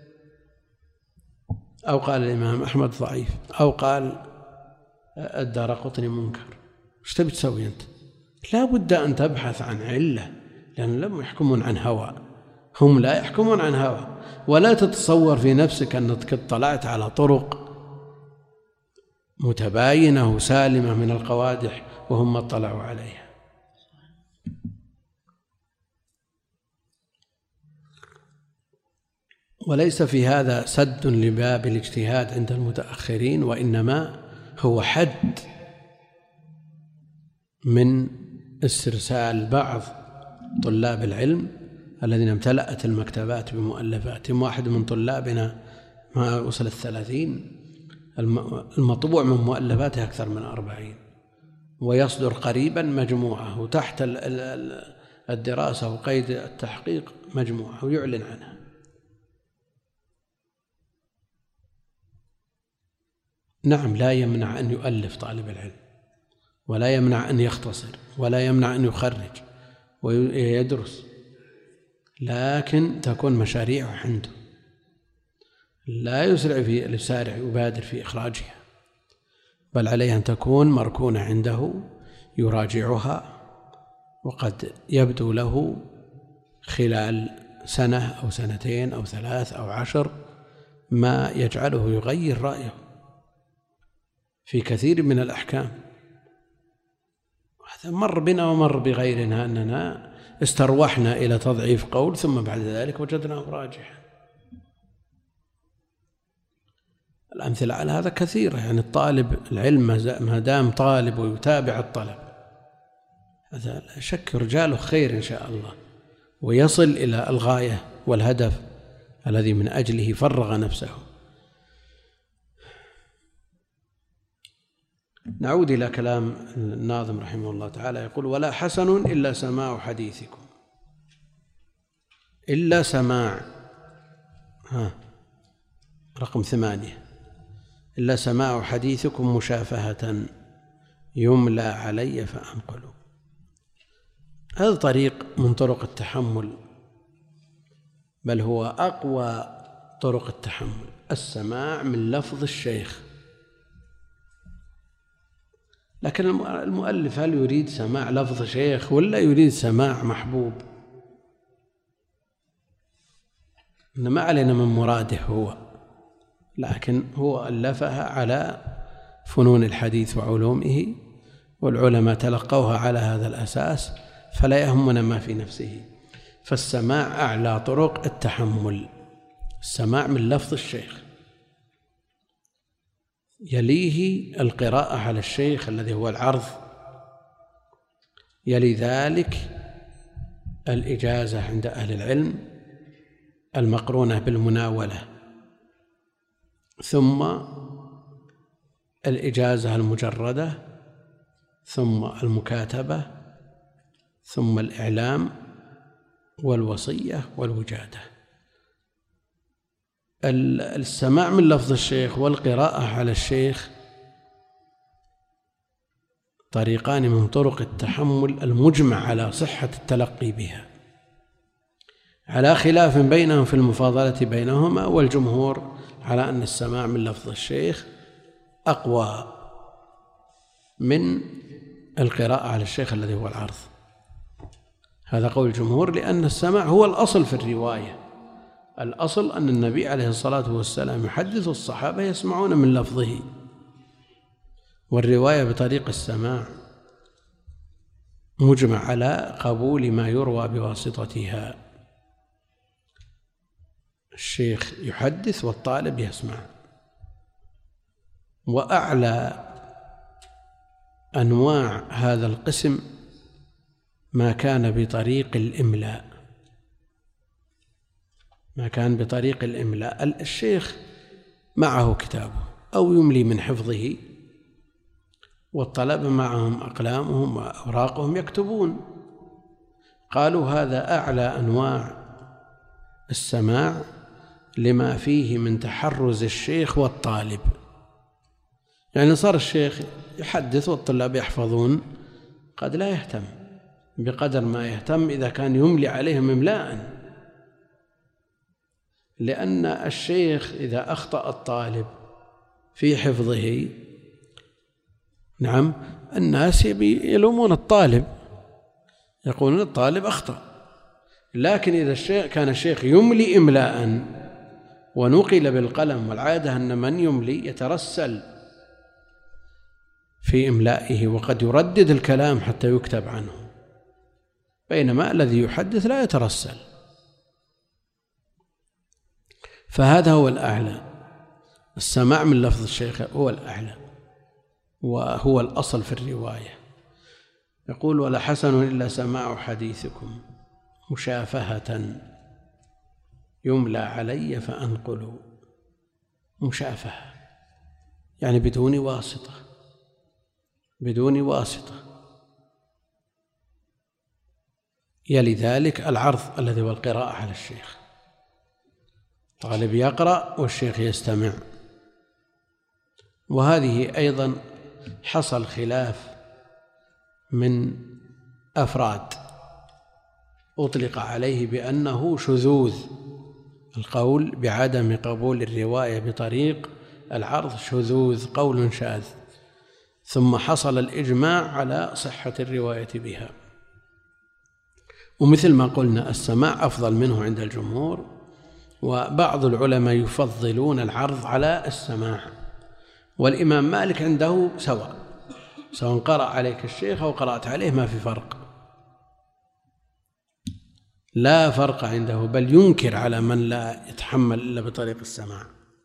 أو قال الإمام أحمد ضعيف، أو قال الدارقطني منكر، ايش تبي تسوي أنت؟ لا بد أن تبحث عن علة، لأن لم يحكمون عن هوى، هم لا يحكمون عن هوى. ولا تتصور في نفسك أنك اطلعت على طرق متباينة وسالمة من القوادح وهم اطلعوا عليها. وليس في هذا سد لباب الاجتهاد عند المتأخرين، وإنما هو حد من استرسال بعض طلاب العلم الذين امتلأت المكتبات بمؤلفاتهم. واحد من طلابنا ما وصل الثلاثين المطبوع من مؤلفاته أكثر من أربعين، ويصدر قريبا مجموعة، وتحت الدراسة وقيد التحقيق مجموعة ويعلن عنها. نعم، لا يمنع أن يؤلف طالب العلم، ولا يمنع أن يختصر، ولا يمنع أن يخرج ويدرس، لكن تكون مشاريعه عنده، لا يسرع في يسارع يبادر في إخراجها، بل عليه أن تكون مركونة عنده يراجعها، وقد يبدو له خلال سنة أو سنتين أو ثلاث أو عشر ما يجعله يغير رأيه في كثير من الأحكام. هذا مر بنا ومر بغيرنا أننا استروحنا إلى تضعيف قول ثم بعد ذلك وجدناه راجحا. الأمثلة على هذا كثيرة، يعني الطالب العلم ما دام طالب ويتابع الطلب، هذا لا شك رجاله خير إن شاء الله، ويصل إلى الغاية والهدف الذي من أجله فرغ نفسه. نعود إلى كلام الناظم رحمه الله تعالى، يقول: ولا حسن إلا سماع حديثكم، إلا سماع، ها رقم ثمانية، إلا سماع حديثكم مشافهة يملى علي فأنقل. هذا طريق من طرق التحمل، بل هو أقوى طرق التحمل، السماع من لفظ الشيخ. لكن المؤلف هل يريد سماع لفظ شيخ ولا يريد سماع محبوب؟ ما علينا من مراده هو، لكن هو ألفها على فنون الحديث وعلومه، والعلماء تلقوها على هذا الأساس، فلا يهمنا ما في نفسه. فالسماع أعلى طرق التحمل، السماع من لفظ الشيخ، يليه القراءة على الشيخ الذي هو العرض، يلي ذلك الإجازة عند أهل العلم المقرونة بالمناولة، ثم الإجازة المجردة، ثم المكاتبة، ثم الإعلام والوصية والوجادة. السماع من لفظ الشيخ والقراءة على الشيخ طريقان من طرق التحمل المجمع على صحة التلقي بها، على خلاف بينهم في المفاضلة بينهما، والجمهور على أن السماع من لفظ الشيخ أقوى من القراءة على الشيخ الذي هو العرض. هذا قول الجمهور، لأن السماع هو الأصل في الرواية. الأصل أن النبي عليه الصلاة والسلام يحدث الصحابة يسمعون من لفظه، والرواية بطريق السماع مجمع على قبول ما يروى بواسطتها. الشيخ يحدث والطالب يسمع. وأعلى أنواع هذا القسم ما كان بطريق الإملاء، ما كان بطريق الإملاء. الشيخ معه كتابه أو يملي من حفظه، والطلبة معهم أقلامهم وأوراقهم يكتبون. قالوا هذا أعلى أنواع السماع لما فيه من تحرز الشيخ والطالب. يعني صار الشيخ يحدث والطلاب يحفظون، قد لا يهتم بقدر ما يهتم إذا كان يملي عليهم إملاءً، لأن الشيخ إذا أخطأ الطالب في حفظه، نعم، الناس يلومون الطالب، يقولون الطالب أخطأ. لكن إذا الشيخ كان الشيخ يملي إملاءً ونقل بالقلم، والعادة أن من يملي يترسل في إملائه وقد يردد الكلام حتى يكتب عنه، بينما الذي يحدث لا يترسل. فهذا هو الأعلى، السماع من لفظ الشيخ هو الأعلى وهو الأصل في الرواية. يقول: ولا حسن إلا سماع حديثكم مشافهة يملى علي فأنقل. مشافهة يعني بدون واسطة، بدون واسطة. يلي ذلك العرض الذي هو القراءة على الشيخ، طالب يقرأ والشيخ يستمع. وهذه أيضا حصل خلاف من أفراد أطلق عليه بأنه شذوذ، القول بعدم قبول الرواية بطريق العرض شذوذ، قول شاذ، ثم حصل الإجماع على صحة الرواية بها. ومثل ما قلنا السماع أفضل منه عند الجمهور، وبعض العلماء يفضلون العرض على السماع، والإمام مالك عنده سواء، سواء قرأ عليك الشيخ أو قرأت عليه ما في فرق، لا فرق عنده، بل ينكر على من لا يتحمل إلا بطريق السماع.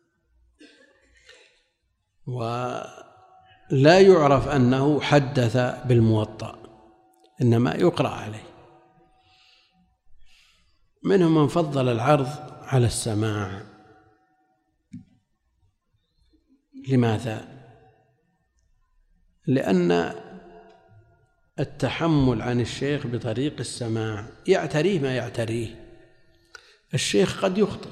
ولا يعرف أنه حدث بالموطأ، إنما يقرأ عليه. منهم من فضل العرض على السماع. لماذا؟ لأن التحمل عن الشيخ بطريق السماع يعتريه ما يعتريه. الشيخ قد يخطئ،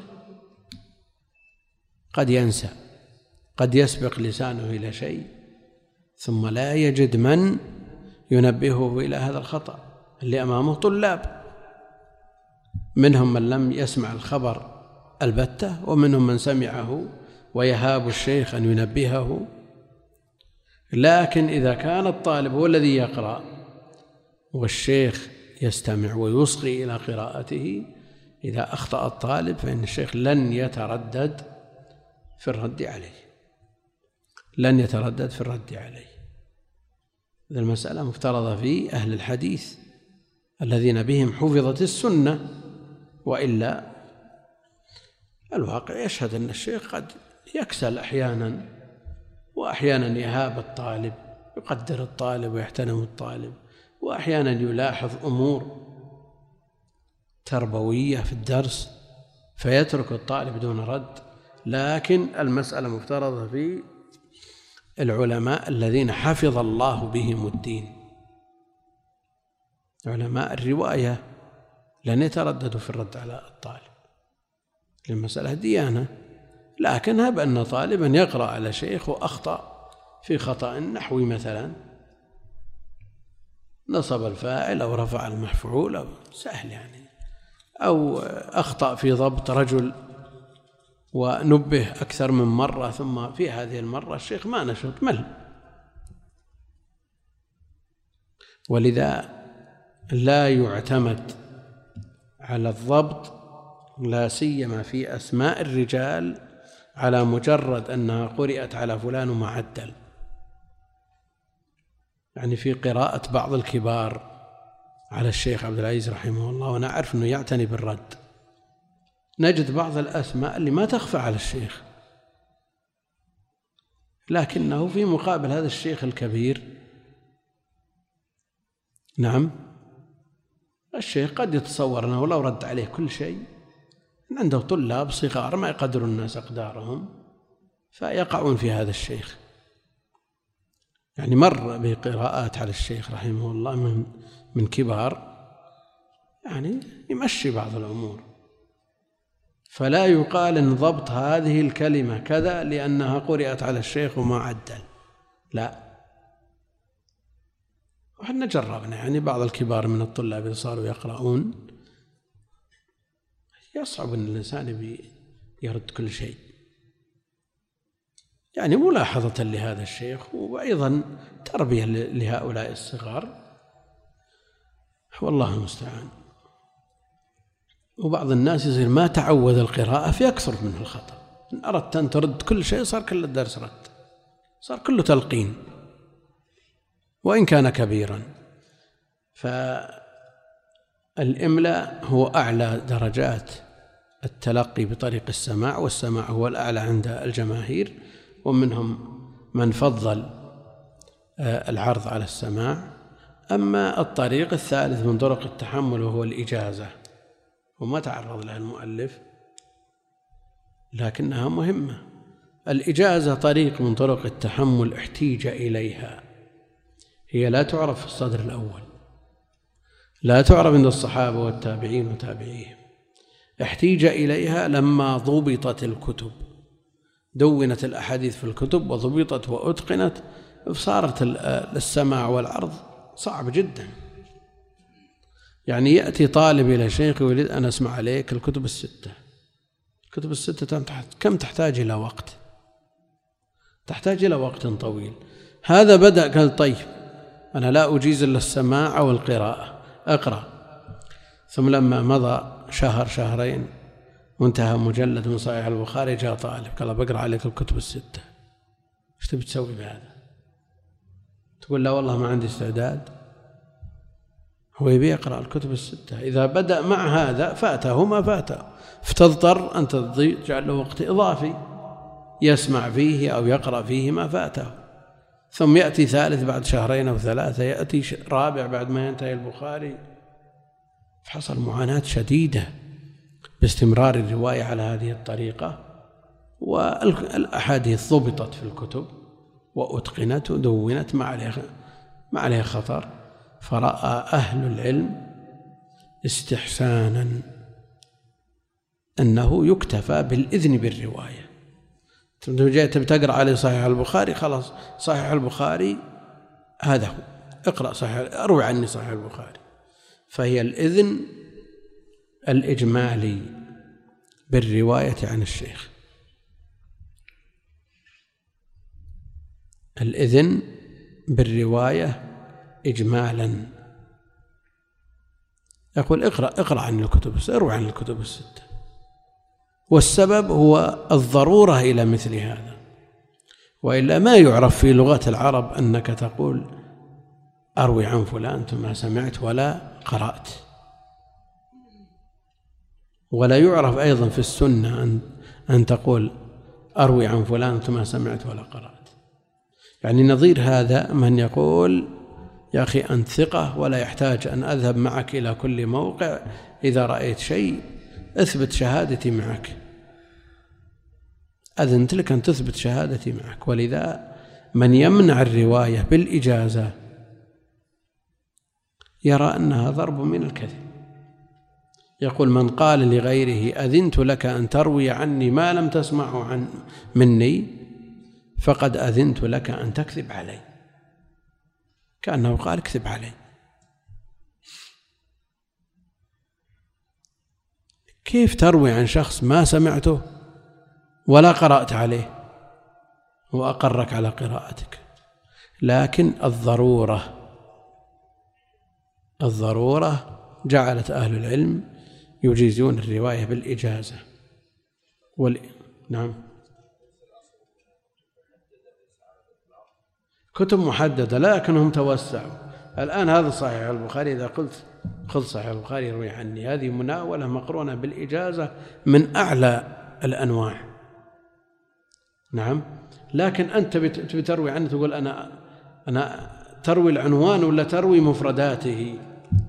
قد ينسى، قد يسبق لسانه إلى شيء ثم لا يجد من ينبهه إلى هذا الخطأ. اللي أمامه طلاب، منهم من لم يسمع الخبر البتة، ومنهم من سمعه ويهاب الشيخ أن ينبهه. لكن إذا كان الطالب هو الذي يقرأ والشيخ يستمع ويصغي إلى قراءته، إذا أخطأ الطالب فإن الشيخ لن يتردد في الرد عليه، لن يتردد في الرد عليه. هذه المسألة مفترضة في أهل الحديث الذين بهم حفظت السنة، وإلا الواقع يشهد أن الشيخ قد يكسل أحيانا، وأحيانا يهاب الطالب، يقدر الطالب ويحترم الطالب، وأحيانا يلاحظ أمور تربوية في الدرس فيترك الطالب دون رد. لكن المسألة مفترضة في العلماء الذين حفظ الله بهم الدين، علماء الرواية لن يترددوا في الرد على الطالب، المسألة ديانة، لكن هب أن طالبا يقرأ على شيخ وأخطأ في خطأ نحوي مثلا، نصب الفاعل أو رفع المفعول أو سهل يعني، أو أخطأ في ضبط رجل ونبه أكثر من مرة ثم في هذه المرة الشيخ ما نشط مل. ولذا لا يعتمد على الضبط لا سيما في أسماء الرجال على مجرد أنها قرأت على فلان وما عدل. يعني في قراءة بعض الكبار على الشيخ عبد العزيز رحمه الله، وأنا أعرف أنه يعتني بالرد، نجد بعض الأسماء اللي ما تخفى على الشيخ، لكنه في مقابل هذا الشيخ الكبير نعم الشيخ قد يتصور أنه لو رد عليه كل شيء، عنده طلاب صغار ما يقدر الناس أقدارهم فيقعون في هذا الشيخ. يعني مر بقراءات على الشيخ رحمه الله من من كبار يعني يمشي بعض الأمور، فلا يقال إن ضبط هذه الكلمة كذا لأنها قرأت على الشيخ وما عدل، لا. وحنا جربنا يعني بعض الكبار من الطلاب اللي صاروا يقرؤون يصعب أن الإنسان يرد كل شيء، يعني ملاحظة لهذا الشيخ وأيضا تربية لهؤلاء الصغار، والله المستعان. وبعض الناس يصير ما تعود القراءة فيكثر منه الخطأ، إن أردت أن ترد كل شيء صار كل الدرس رد، صار كله تلقين وإن كان كبيرا. فالإملاء هو أعلى درجات التلقي بطريق السماع، والسماع هو الأعلى عند الجماهير، ومنهم من فضل العرض على السماع. أما الطريق الثالث من طرق التحمل وهو الإجازة، وما تعرض لها المؤلف لكنها مهمة. الإجازة طريق من طرق التحمل احتيج إليها، هي لا تعرف في الصدر الأول، لا تعرف عند الصحابة والتابعين وتابعيهم، احتيج إليها لما ضبطت الكتب، دونت الأحاديث في الكتب وضبطت وأتقنت، فصارت السماع والعرض صعب جدا. يعني يأتي طالب إلى شيخ ويريد أن أسمع عليك الكتب الستة، الكتب الستة كم تحتاج إلى وقت؟ تحتاج إلى وقت طويل. هذا بدأ قال طيب أنا لا أجيز إلا السماع أو القراءة، أقرأ. ثم لما مضى شهر شهرين وانتهى مجلد من صحيح البخاري جاء طالب قال بقرأ عليك الكتب الستة، ايش تبي تسوي بهذا؟ تقول لا والله ما عندي استعداد. هو يبي يقرأ الكتب الستة، إذا بدأ مع هذا فاته ما فاته، فتضطر أن تجعل له وقت إضافي يسمع فيه أو يقرأ فيه ما فاته. ثم يأتي ثالث بعد شهرين أو ثلاثة، يأتي رابع بعد ما ينتهي البخاري. فحصل معاناة شديدة باستمرار الرواية على هذه الطريقة، والأحاديث ضبطت في الكتب وأتقنت ودونت ما عليها ما عليها خطر. فرأى أهل العلم استحسانا أنه يكتفى بالإذن بالرواية. جئت بتقرأ عليه صحيح البخاري، خلاص صحيح البخاري هذا هو، اقرأ صحيح، أروي عني صحيح البخاري. فهي الإذن الإجمالي بالرواية عن الشيخ، الإذن بالرواية إجمالا. يقول اقرأ اقرأ عن الكتب، اروي عن الكتب الستة. والسبب هو الضرورة إلى مثل هذا، وإلا ما يعرف في لغة العرب أنك تقول أروي عن فلان ثم سمعت ولا قرأت، ولا يعرف أيضا في السنة أن أن تقول أروي عن فلان ثم سمعت ولا قرأت. يعني نظير هذا من يقول يا أخي أنت ثقة ولا يحتاج أن أذهب معك إلى كل موقع، إذا رأيت شيء أثبت شهادتي معك، أذنت لك أن تثبت شهادتي معك. ولذا من يمنع الرواية بالإجازة يرى أنها ضرب من الكذب، يقول من قال لغيره أذنت لك أن تروي عني ما لم تسمعه عن مني فقد أذنت لك أن تكذب علي، كأنه قال اكذب علي. كيف تروي عن شخص ما سمعته ولا قرأت عليه وأقرك على قراءتك؟ لكن الضرورة الضرورة جعلت أهل العلم يجيزون الرواية بالإجازة وال... نعم، كتب محددة لكنهم توسعوا. الآن هذا صحيح البخاري، إذا قلت خذ صحيح البخاري يروي عني، هذه مناولة مقرونة بالإجازة من أعلى الأنواع. نعم، لكن أنت بتروي عنه تقول أنا أنا تروي العنوان ولا تروي مفرداته؟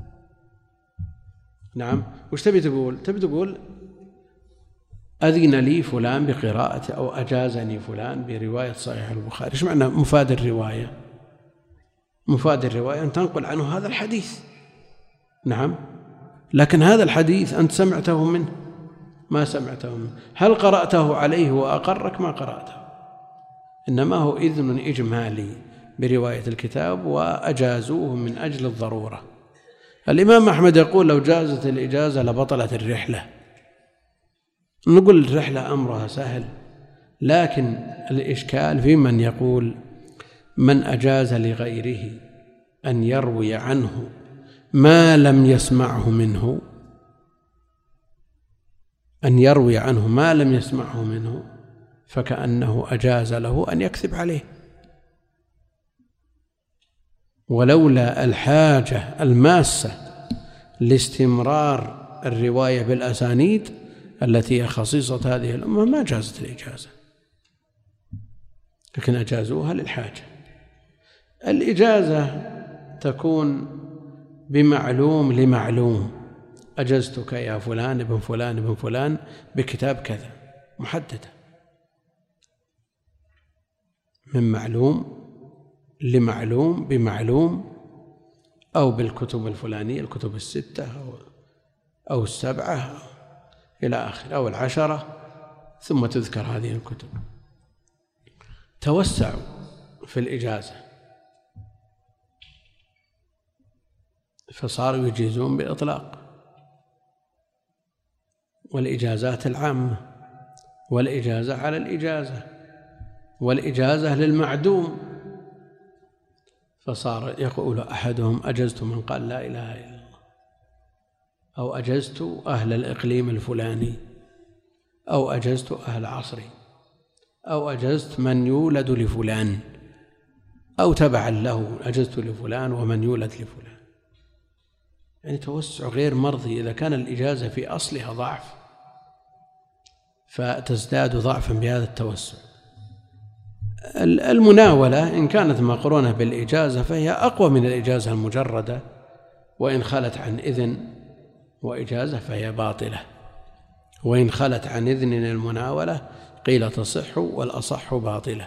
نعم، وش تبي تقول؟ تبي تقول أذن لي فلان بقراءة أو أجازني فلان برواية صحيح البخاري. إيش معنى مفاد الرواية؟ مفاد الرواية أن تنقل عنه هذا الحديث. نعم، لكن هذا الحديث أنت سمعته منه؟ ما سمعته منه. هل قرأته عليه وأقرك؟ ما قرأته، إنما هو إذن إجمالي برواية الكتاب وأجازوه من أجل الضرورة. الإمام أحمد يقول لو جازت الإجازة لبطلت الرحلة. نقول الرحلة أمرها سهل، لكن الإشكال في من يقول من أجاز لغيره أن يروي عنه ما لم يسمعه منه، أن يروي عنه ما لم يسمعه منه فكأنه أجاز له أن يكذب عليه. ولولا الحاجة الماسة لاستمرار الرواية بالأسانيد التي هي خصيصة هذه الأمة ما جازت الإجازة، لكن أجازوها للحاجة. الإجازة تكون بمعلوم لمعلوم، أجزتك يا فلان ابن فلان ابن فلان بكتاب كذا، محددة من معلوم لمعلوم بمعلوم، أو بالكتب الفلانية الكتب الستة أو, أو السبعة إلى آخر أو العشرة، ثم تذكر هذه الكتب. توسعوا في الإجازة فصاروا يجيزون بإطلاق، والإجازات العامة، والإجازة على الإجازة، والإجازة للمعدوم. فصار يقول أحدهم أجزت من قال لا إله إلا الله، أو أجزت أهل الإقليم الفلاني، أو أجزت أهل عصري، أو أجزت من يولد لفلان، أو تبعا له أجزت لفلان ومن يولد لفلان. يعني توسع غير مرضي. إذا كان الإجازة في أصلها ضعف فتزداد ضعفا بهذا التوسع. المناولة إن كانت مقرونة بالإجازة فهي أقوى من الإجازة المجردة، وإن خلت عن إذن وإجازة فهي باطلة. وإن خلت عن إذن المناولة قيل تصح والأصح باطلة.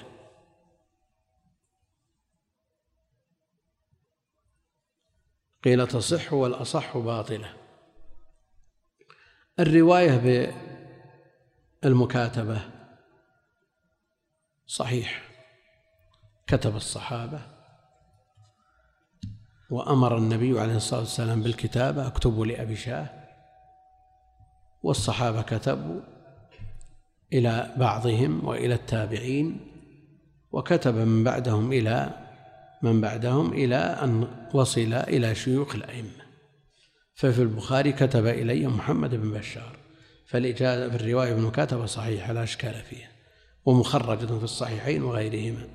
قيل تصح والأصح باطلة. الرواية بالمكاتبة صحيح، كتب الصحابة وأمر النبي عليه الصلاة والسلام بالكتابة، اكتبوا لأبي شاه، والصحابة كتبوا إلى بعضهم وإلى التابعين، وكتب من بعدهم إلى من بعدهم إلى أن وصل إلى شيوخ الأئمة. ففي البخاري كتب إلي محمد بن بشار، فالإجازة في الرواية بالمكاتبة صحيحة لا إشكال فيها، ومخرجة في الصحيحين وغيرهما.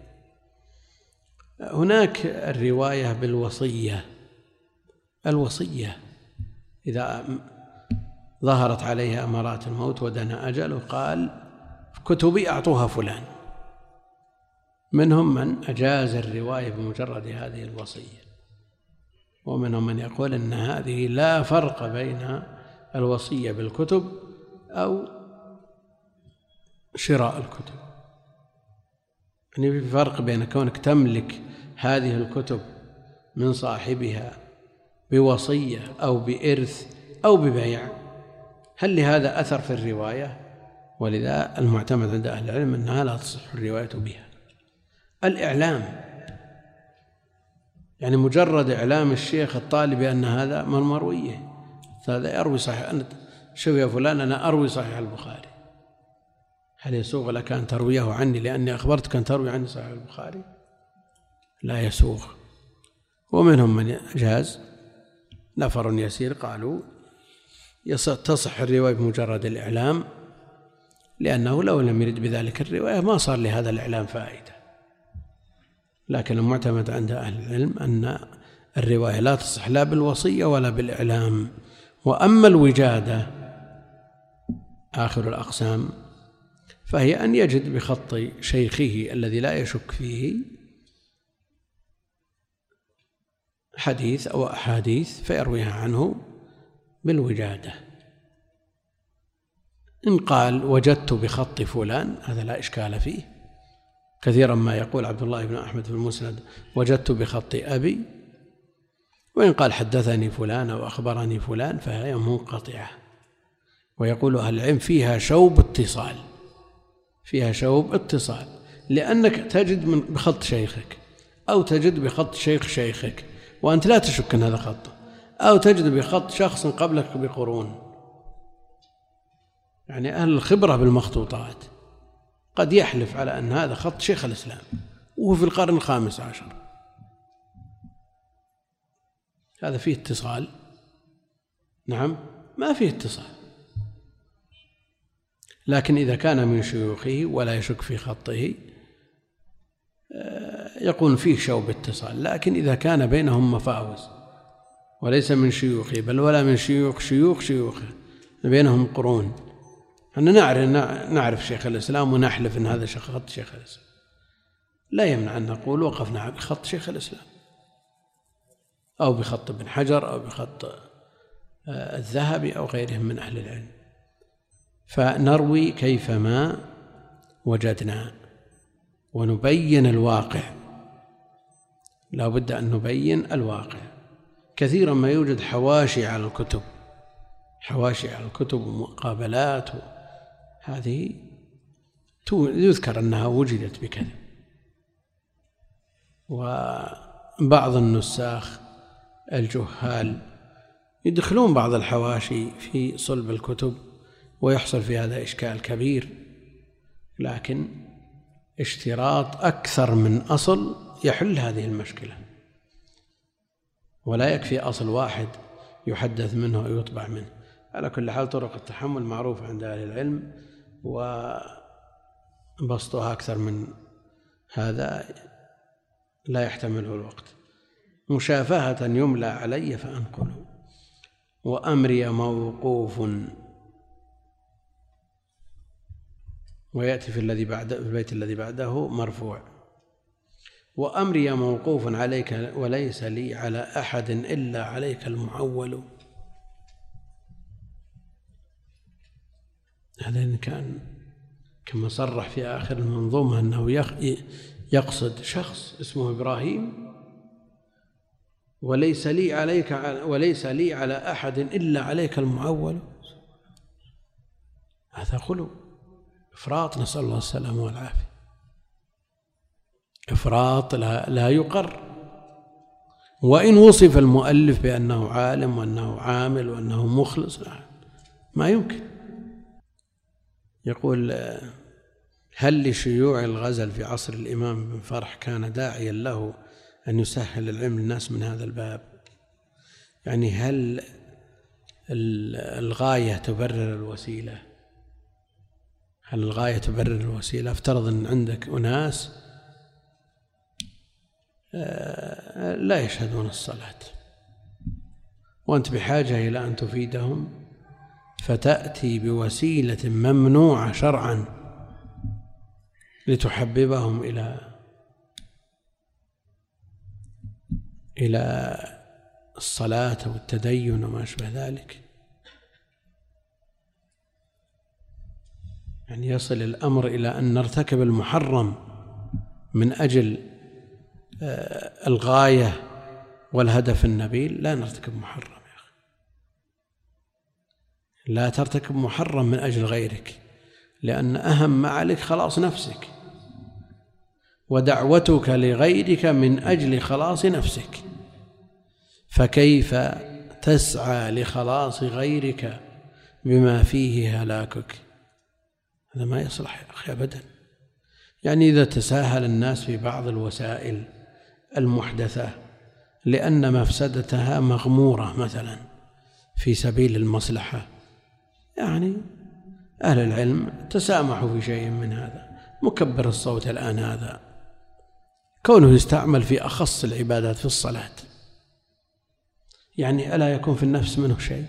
هناك الرواية بالوصية. الوصية إذا ظهرت عليها أمارات الموت ودنا أجله قال كتبي أعطوها فلان. منهم من أجاز الرواية بمجرد هذه الوصية، ومنهم من يقول أن هذه لا فرق بين الوصية بالكتب أو شراء الكتب. يعني في فرق بين كونك تملك هذه الكتب من صاحبها بوصية أو بإرث أو ببيع، هل لهذا أثر في الرواية؟ ولذا المعتمد عند أهل العلم أنها لا تصح الرواية بها. الإعلام، يعني مجرد إعلام الشيخ الطالب أن هذا من مرويه، هذا أروي صحيح، أنت شوف يا فلان أنا أروي صحيح البخاري، هل يسوغ لك أن ترويه عني لأني أخبرتك أن تروي عني صحيح البخاري؟ لا يسوغ. ومنهم من جاز، نفر يسير قالوا تصح الرواية بمجرد الإعلام، لأنه لو لم يرد بذلك الرواية ما صار لهذا الإعلام فائدة. لكن المعتمد عند أهل العلم أن الرواية لا تصح لا بالوصية ولا بالإعلام. وأما الوجادة آخر الأقسام فهي أن يجد بخط شيخه الذي لا يشك فيه حديث أو أحاديث فيرويها عنه بالوجادة. إن قال وجدت بخط فلان هذا لا إشكال فيه، كثيرا ما يقول عبد الله بن أحمد في المسند وجدت بخط أبي، وإن قال حدثني فلان أو أخبرني فلان فهي منقطعة. ويقول أهل العلم فيها شوب اتصال، فيها شوب اتصال، لأنك تجد من بخط شيخك أو تجد بخط شيخ شيخك وأنت لا تشك أن هذا خطه، أو تجد بخط شخص قبلك بقرون. يعني أهل الخبرة بالمخطوطات قد يحلف على أن هذا خط شيخ الإسلام وهو في القرن الخامس عشر، هذا فيه اتصال؟ نعم، ما فيه اتصال. لكن إذا كان من شيوخه ولا يشك في خطه يكون فيه شوب اتصال. لكن إذا كان بينهم مفاوز وليس من شيوخه بل ولا من شيوخ شيوخ شيوخه، بينهم قرون، أن نعرف, نعرف شيخ الإسلام ونحلف أن هذا خط شيخ الإسلام، لا يمنع أن نقول وقفنا بخط شيخ الإسلام أو بخط ابن حجر أو بخط الذهبي أو غيرهم من أهل العلم. فنروي كيفما وجدنا ونبين الواقع، لا بد أن نبين الواقع. كثيرا ما يوجد حواشي على الكتب، حواشي على الكتب ومقابلات، هذه يذكر أنها وجدت بكذا. وبعض النساخ الجهال يدخلون بعض الحواشي في صلب الكتب ويحصل في هذا إشكال كبير. لكن اشتراط أكثر من أصل يحل هذه المشكلة، ولا يكفي أصل واحد يحدث منه أو يطبع منه. على كل حال طرق التحمل معروفة عند أهل العلم، وبسطها أكثر من هذا لا يحتمله الوقت. مشافهة يملى علي فأنقله، وأمري موقوف، ويأتي في الذي بعد في البيت الذي بعده مرفوع. وأمري موقوف عليك وليس لي على أحد إلا عليك المعول. هذا إن كان كما صرح في آخر المنظومة أنه يقصد شخص اسمه إبراهيم، وليس لي عليك وليس لي على أحد إلا عليك المعول، هذا خلو إفراط، نسأل الله السلامة والعافية. إفراط لا, لا يقر. وإن وصف المؤلف بأنه عالم وأنه عامل وأنه مخلص ما يمكن. يقول هل لشيوع الغزل في عصر الإمام بن فرح كان داعيا له أن يسهل العلم للناس من هذا الباب؟ يعني هل الغاية تبرر الوسيلة؟ هل الغاية تبرر الوسيلة؟ افترض أن عندك أناس لا يشهدون الصلاة وأنت بحاجة إلى أن تفيدهم، فتأتي بوسيلة ممنوعة شرعا لتحببهم إلى إلى الصلاة والتدين وما أشبه ذلك. يعني يصل الأمر إلى أن نرتكب المحرم من أجل الغاية والهدف النبيل. لا نرتكب محرم يا أخي، لا ترتكب محرم من أجل غيرك، لأن أهم ما عليك خلاص نفسك، ودعوتك لغيرك من أجل خلاص نفسك، فكيف تسعى لخلاص غيرك بما فيه هلاكك؟ هذا ما يصلح يا أخي أبدا. يعني إذا تساهل الناس في بعض الوسائل المحدثة لأن مفسدتها مغمورة مثلا في سبيل المصلحة، يعني أهل العلم تسامحوا في شيء من هذا. مكبر الصوت الآن هذا كونه يستعمل في أخص العبادات في الصلاة، يعني ألا يكون في النفس منه شيء؟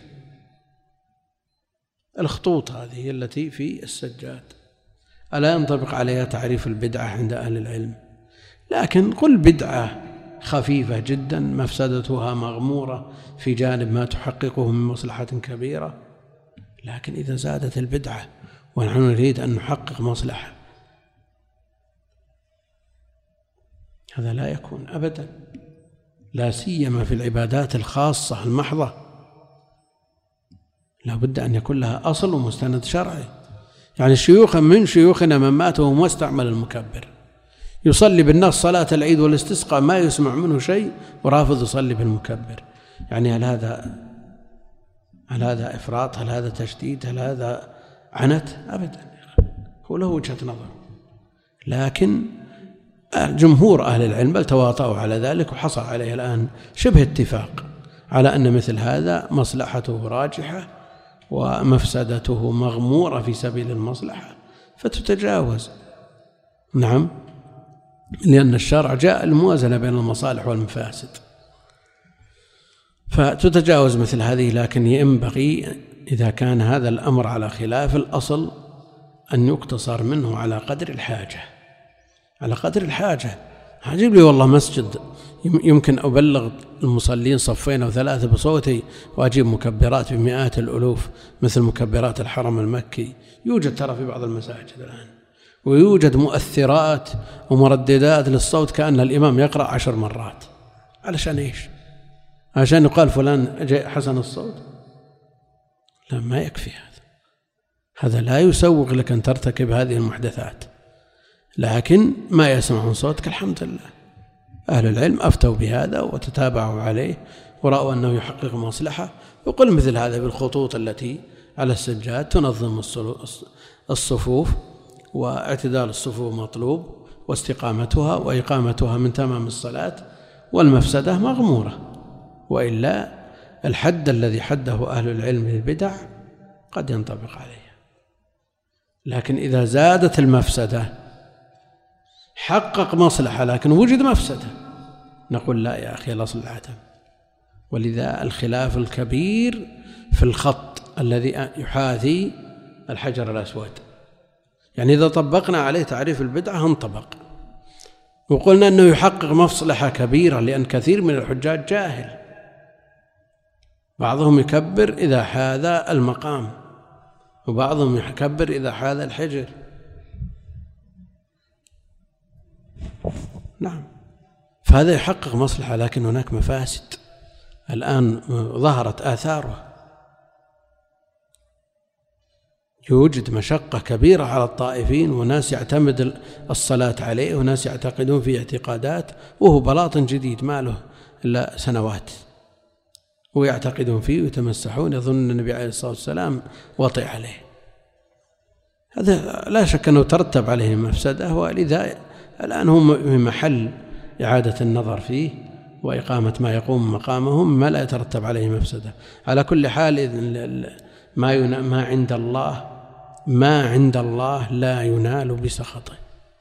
الخطوط هذه التي في السجاد ألا ينطبق عليها تعريف البدعة عند أهل العلم؟ لكن قل بدعة خفيفة جدا مفسدتها مغمورة في جانب ما تحققه من مصلحة كبيرة، لكن إذا زادت البدعة ونحن نريد أن نحقق مصلحة، هذا لا يكون أبدا، لا سيما في العبادات الخاصة المحضة، لا بد أن يكون لها أصل ومستند شرعي. يعني شيوخ من شيوخنا من مات وهو مستعمل المكبر، يصلي بالناس صلاة العيد والاستسقاء ما يسمع منه شيء ورافض يصلي بالمكبر، يعني هل هذا هل هذا إفراط؟ هل هذا تشديد؟ هل هذا عنت؟ أبدا، هو له وجهة نظر. لكن جمهور أهل العلم بل تواطؤوا على ذلك، وحصل عليه الآن شبه اتفاق على أن مثل هذا مصلحته راجحة ومفسدته مغمورة في سبيل المصلحة فتتجاوز. نعم، لأن الشرع جاء الموازنة بين المصالح والمفاسد، فتتجاوز مثل هذه. لكن ينبغي إذا كان هذا الأمر على خلاف الأصل أن يقتصر منه على قدر الحاجة، على قدر الحاجة. عجيب لي والله مسجد يمكن أبلغ المصلين صفين أو ثلاثة بصوتي وأجيب مكبرات بمئات الألوف مثل مكبرات الحرم المكي، يوجد ترى في بعض المساجد الآن، ويوجد مؤثرات ومرددات للصوت كأن الإمام يقرأ عشر مرات. علشان إيش؟ عشان يقال فلان حسن الصوت؟ لا، ما يكفي هذا، هذا لا يسوغ لك أن ترتكب هذه المحدثات. لكن ما يسمعون صوتك الحمد لله، أهل العلم أفتوا بهذا وتتابعوا عليه ورأوا أنه يحقق مصلحة. وقل مثل هذا بالخطوط التي على السجاد تنظم الصفوف، واعتدال الصفوف مطلوب، واستقامتها وإقامتها من تمام الصلاة، والمفسدة مغمورة. وإلا الحد الذي حده أهل العلم للبدع قد ينطبق عليها. لكن إذا زادت المفسدة حقق مصلحة لكن وجد مفسدة، نقول لا يا أخي، الأصل العدم. ولذا الخلاف الكبير في الخط الذي يحاذي الحجر الأسود، يعني إذا طبقنا عليه تعريف البدعة انطبق، وقلنا أنه يحقق مصلحة كبيرة، لأن كثير من الحجاج جاهل، بعضهم يكبر إذا حاذ المقام، وبعضهم يكبر إذا حاذ الحجر. نعم، فهذا يحقق مصلحة، لكن هناك مفاسد الآن ظهرت آثاره. يوجد مشقة كبيرة على الطائفين، وناس يعتمد الصلاة عليه، وناس يعتقدون في اعتقادات وهو بلاطن جديد ما له إلا سنوات، ويعتقدون فيه ويتمسحون، يظن النبي عليه الصلاة والسلام وطئ عليه. هذا لا شك أنه ترتب عليه مفسدة، ولذا الآن هم في محل إعادة النظر فيه وإقامة ما يقوم مقامهم ما لا يترتب عليه مفسدة. على كل حال ما ما عند الله ما عند الله لا ينال بسخطه،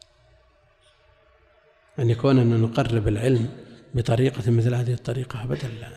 أن يكون أن نقرب العلم بطريقة مثل هذه الطريقة أبدا لا.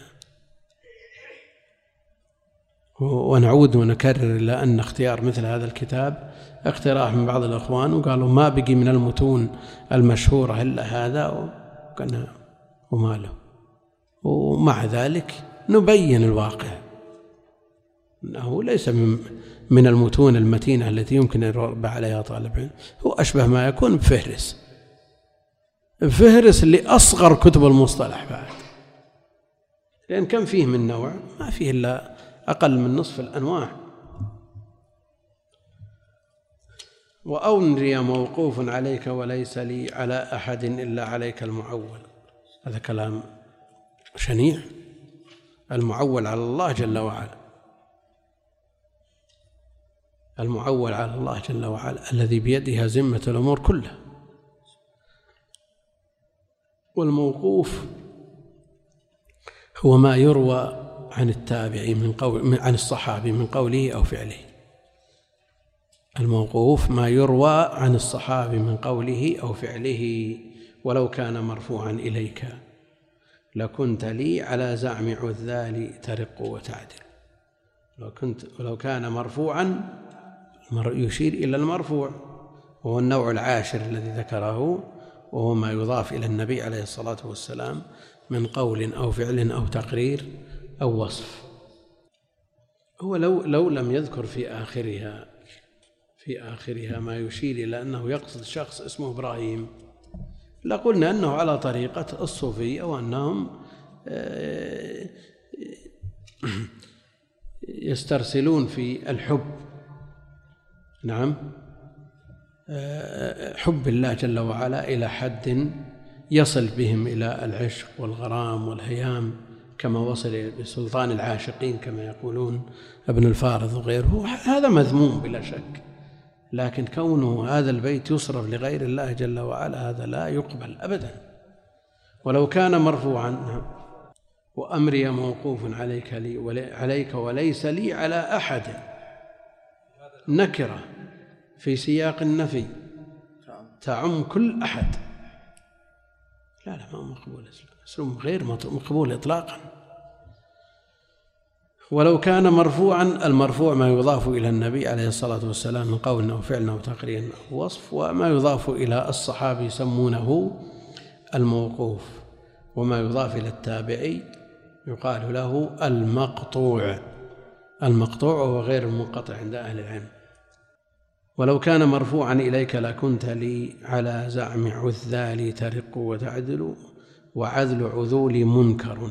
ونعود ونكرر إلى أن اختيار مثل هذا الكتاب اقتراح من بعض الأخوان، وقالوا ما بقي من المتون المشهورة إلا هذا، وكان وما له. ومع ذلك نبين الواقع أنه ليس من المتون المتينة التي يمكن أن يربى عليها طالب علم، هو أشبه ما يكون بفهرس بفهرس لأصغر كتب المصطلح بعد، لأن كم فيه من نوع؟ ما فيه إلا أقل من نصف الأنواع وأمري موقوف عليك وليس لي على أحد إلا عليك المعول. هذا كلام شنيع، المعول على الله جل وعلا، المعول على الله جل وعلا الذي بيده ذمة الأمور كلها. والموقوف هو ما يروى عن التابعي من قول عن الصحابي من قوله أو فعله. الموقوف ما يروى عن الصحابي من قوله أو فعله، ولو كان مرفوعا إليك لكنت لي على زعم عذال ترق وتعدل. لو كنت ولو كان مرفوعا يشير إلى المرفوع، وهو النوع العاشر الذي ذكره، وهو ما يضاف إلى النبي عليه الصلاة والسلام من قول أو فعل أو تقرير أو وصف. هو لو لو لم يذكر في آخرها في آخرها ما يشير إلى أنه يقصد شخص اسمه إبراهيم لقلنا أنه على طريقة الصوفية، وأنهم يسترسلون في الحب، نعم، حب الله جل وعلا إلى حد يصل بهم إلى العشق والغرام والهيام، كما وصل بسلطان العاشقين كما يقولون ابن الفارض وغيره. هذا مذموم بلا شك، لكن كونه هذا البيت يصرف لغير الله جل وعلا هذا لا يقبل أبدا. ولو كان مرفوعا وأمري موقوف عليك لي ولي عليك وليس لي على أحد، نكرة في سياق النفي تعم كل أحد. لا لا ما هو مقبول، اسلوب غير مقبول إطلاقا. ولو كان مرفوعا، المرفوع ما يضاف إلى النبي عليه الصلاة والسلام من قول أو فعل أو تقرير أو وصف، وما يضاف إلى الصحابي يسمونه الموقوف، وما يضاف إلى التابعي يقال له المقطوع. المقطوع هو غير المنقطع عند أهل العلم. ولو كان مرفوعا إليك لكنت لي على زعم عذال ترق وتعدل، وعذل عذول منكر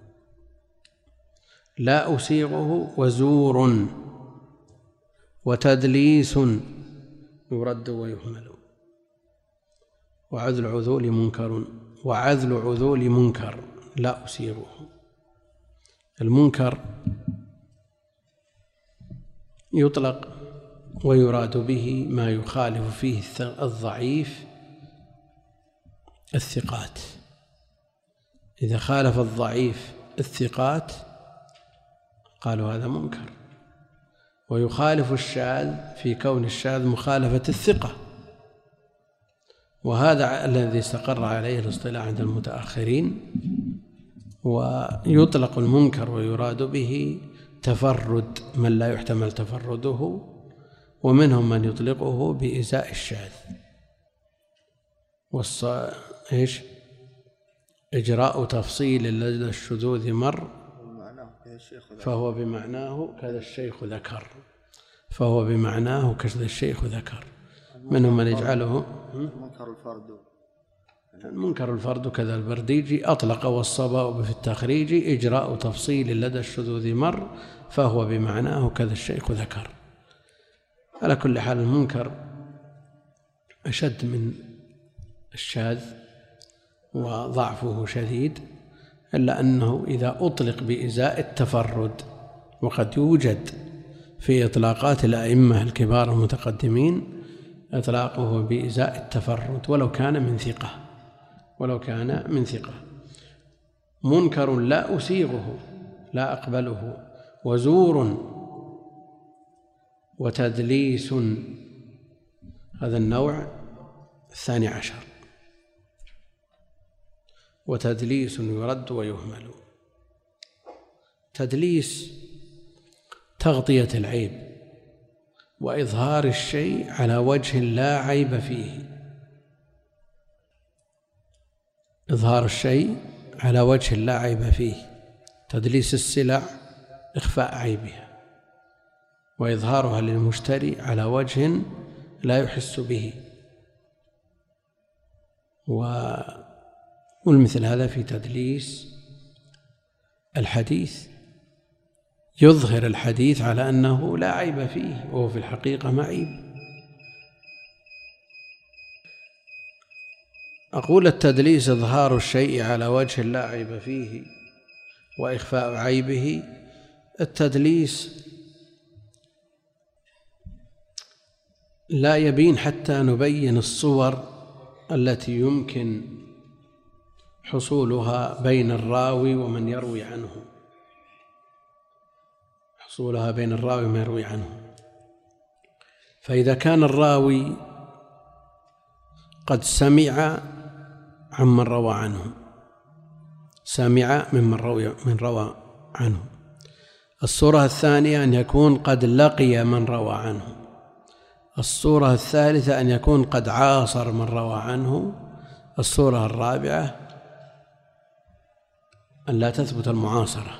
لا أسيغه، وزور وتدليس يرد ويهمل. وعذل عذول منكر وعذل عذول منكر لا أسيغه. المنكر يطلق ويراد به ما يخالف فيه الضعيف الثقات. إذا خالف الضعيف الثقات قالوا هذا منكر. ويخالف الشاذ في كون الشاذ مخالفة الثقة، وهذا الذي استقر عليه الاصطلاح عند المتأخرين. ويطلق المنكر ويراد به تفرد من لا يحتمل تفرده، ومنهم من يطلقه بإزاء الشاذ. والص... إيش إجراء تفصيل لدى الشذوذ مر فهو بمعناه كذا الشيخ ذكر فهو بمعناه كذا الشيخ ذكر. منهم من يجعله منكر الفرد منكر الفرد كذا البرديجي أطلق والصواب في التخريج إجراء تفصيل لدى الشذوذ مر فهو بمعناه كذا الشيخ ذكر. على كل حال المنكر أشد من الشاذ وضعفه شديد، إلا أنه إذا أطلق بإزاء التفرد، وقد يوجد في إطلاقات الأئمة الكبار المتقدمين إطلاقه بإزاء التفرد ولو كان من ثقة ولو كان من ثقة. منكر لا أسيغه لا أقبله، وزور وتدليس هذا النوع الثاني عشر. وتدليس يرد ويهمل. تدليس تغطية العيب وإظهار الشيء على وجه لا عيب فيه. إظهار الشيء على وجه لا عيب فيه. تدليس السلع إخفاء عيبها وإظهارها للمشتري على وجه لا يحس به. والمثل هذا في تدليس الحديث، يظهر الحديث على أنه لا عيب فيه وهو في الحقيقة معيب. أقول التدليس إظهار الشيء على وجه لا عيب فيه وإخفاء عيبه. التدليس لا يبين حتى نبين الصور التي يمكن حصولها بين الراوي ومن يروي عنه حصولها بين الراوي ومن يروي عنه فإذا كان الراوي قد سمع عمن روى عنه سمع ممن روى من روى عنه. الصورة الثانية أن يكون قد لقي من روى عنه. الصورة الثالثة أن يكون قد عاصر من روى عنه. الصورة الرابعة أن لا تثبت المعاصرة.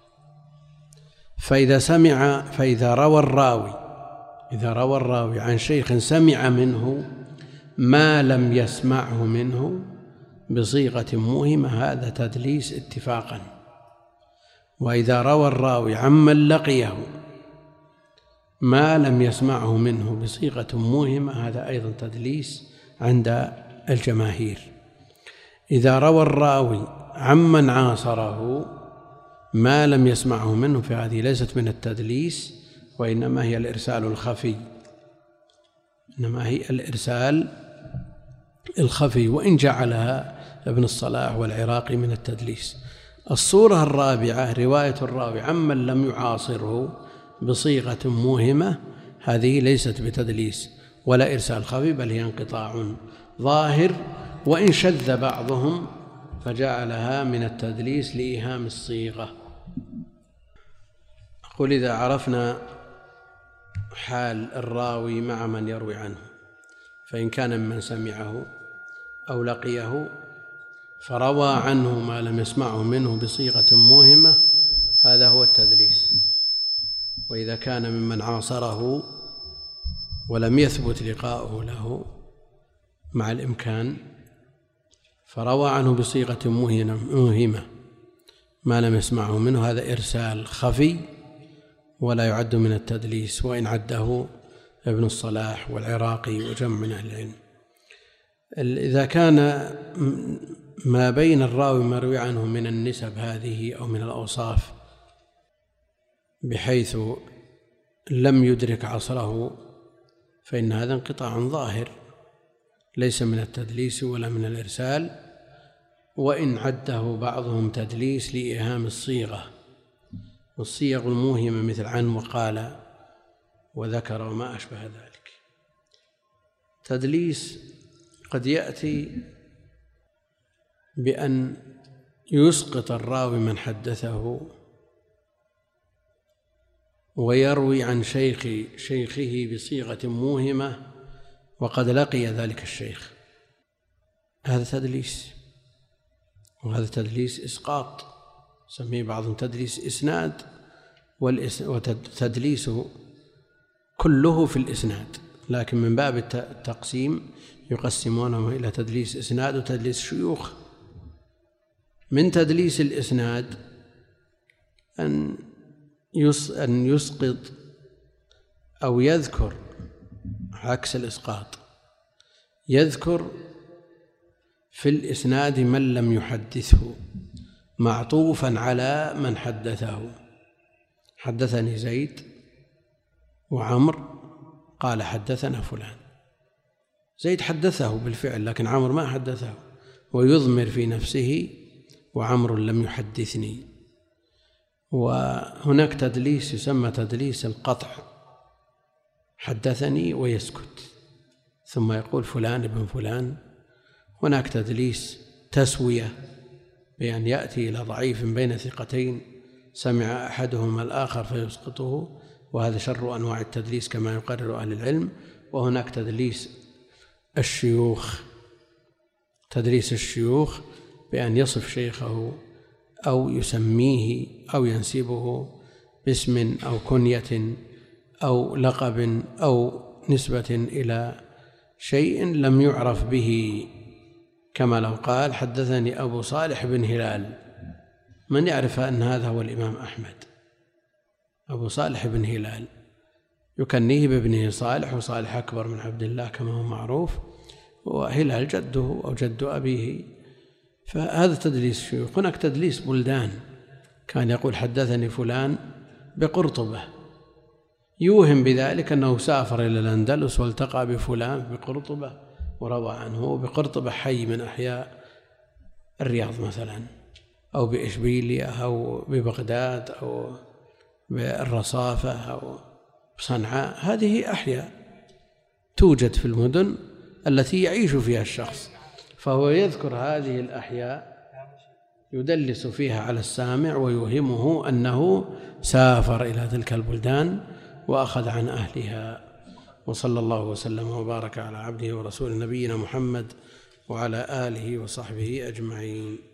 فإذا سمع فإذا روى الراوي إذا روى الراوي عن شيخ سمع منه ما لم يسمعه منه بصيغة موهمة هذا تدليس اتفاقا. وإذا روى الراوي عمن لقيه ما لم يسمعه منه بصيغة موهمة هذا أيضا تدليس عند الجماهير. إذا روى الراوي عمن عاصره ما لم يسمعه منه فهذه ليست من التدليس وإنما هي الإرسال الخفي إنما هي الإرسال الخفي وإن جعلها ابن الصلاح والعراقي من التدليس. الصورة الرابعة رواية الراوي عمن لم يعاصره بصيغة موهمة هذه ليست بتدليس ولا إرسال خفي بل هي انقطاع ظاهر وإن شذ بعضهم فجعلها من التدليس لإيهام الصيغة. أقول إذا عرفنا حال الراوي مع من يروي عنه فإن كان ممن سمعه أو لقيه فروى عنه ما لم يسمعه منه بصيغة موهمة هذا هو التدليس. وإذا كان ممن عاصره ولم يثبت لقاؤه له مع الإمكان فروى عنه بصيغة موهمة ما لم يسمعه منه هذا إرسال خفي ولا يعد من التدليس وإن عده ابن الصلاح والعراقي وجمع من أهل العلم. إذا كان ما بين الراوي مروي عنه من النسب هذه أو من الأوصاف بحيث لم يدرك عصره فإن هذا انقطاع ظاهر ليس من التدليس ولا من الإرسال وإن عده بعضهم تدليس لإيهام الصيغة والصيغ الموهمة مثل عن وقال وذكر وما أشبه ذلك. تدليس قد يأتي بأن يسقط الراوي من حدثه ويروي عن شيخ شيخه بصيغة موهمة وقد لقي ذلك الشيخ هذا تدليس وهذا تدليس إسقاط سميه بعضهم تدليس إسناد والتدليس كله في الإسناد لكن من باب التقسيم يقسمونه إلى تدليس إسناد وتدليس شيوخ. من تدليس الإسناد أن أن يسقط أو يذكر عكس الإسقاط يذكر في الإسناد من لم يحدثه معطوفا على من حدثه. حدثني زيد وعمر قال حدثنا فلان. زيد حدثه بالفعل لكن عمر ما حدثه ويضمر في نفسه وعمر لم يحدثني. وهناك تدليس يسمى تدليس القطع حدثني ويسكت ثم يقول فلان ابن فلان. هناك تدليس تسوية بأن يأتي إلى ضعيف بين ثقتين سمع أحدهما الآخر فيسقطه وهذا شر أنواع التدليس كما يقرر أهل العلم. وهناك تدليس الشيوخ تدليس الشيوخ بأن يصف شيخه أو يسميه أو ينسبه باسم أو كنية أو لقب أو نسبة إلى شيء لم يعرف به كما لو قال حدثني أبو صالح بن هلال. من يعرف أن هذا هو الإمام أحمد أبو صالح بن هلال يكنيه بابنه صالح وصالح أكبر من عبد الله كما هو معروف وهلال جده أو جد أبيه، فهذا تدليس شيوخ. هناك تدليس بلدان، كان يقول حدثني فلان بقرطبة، يوهم بذلك أنه سافر إلى الأندلس والتقى بفلان بقرطبة وروى عنه. بقرطبة حي من أحياء الرياض مثلا، أو بإشبيلية أو ببغداد أو بالرصافة أو بصنعاء، هذه أحياء توجد في المدن التي يعيش فيها الشخص، فهو يذكر هذه الأحياء يدلس فيها على السامع ويوهمه أنه سافر إلى تلك البلدان وأخذ عن أهلها. وصلى الله وسلم وبارك على عبده ورسول نبينا محمد وعلى آله وصحبه أجمعين.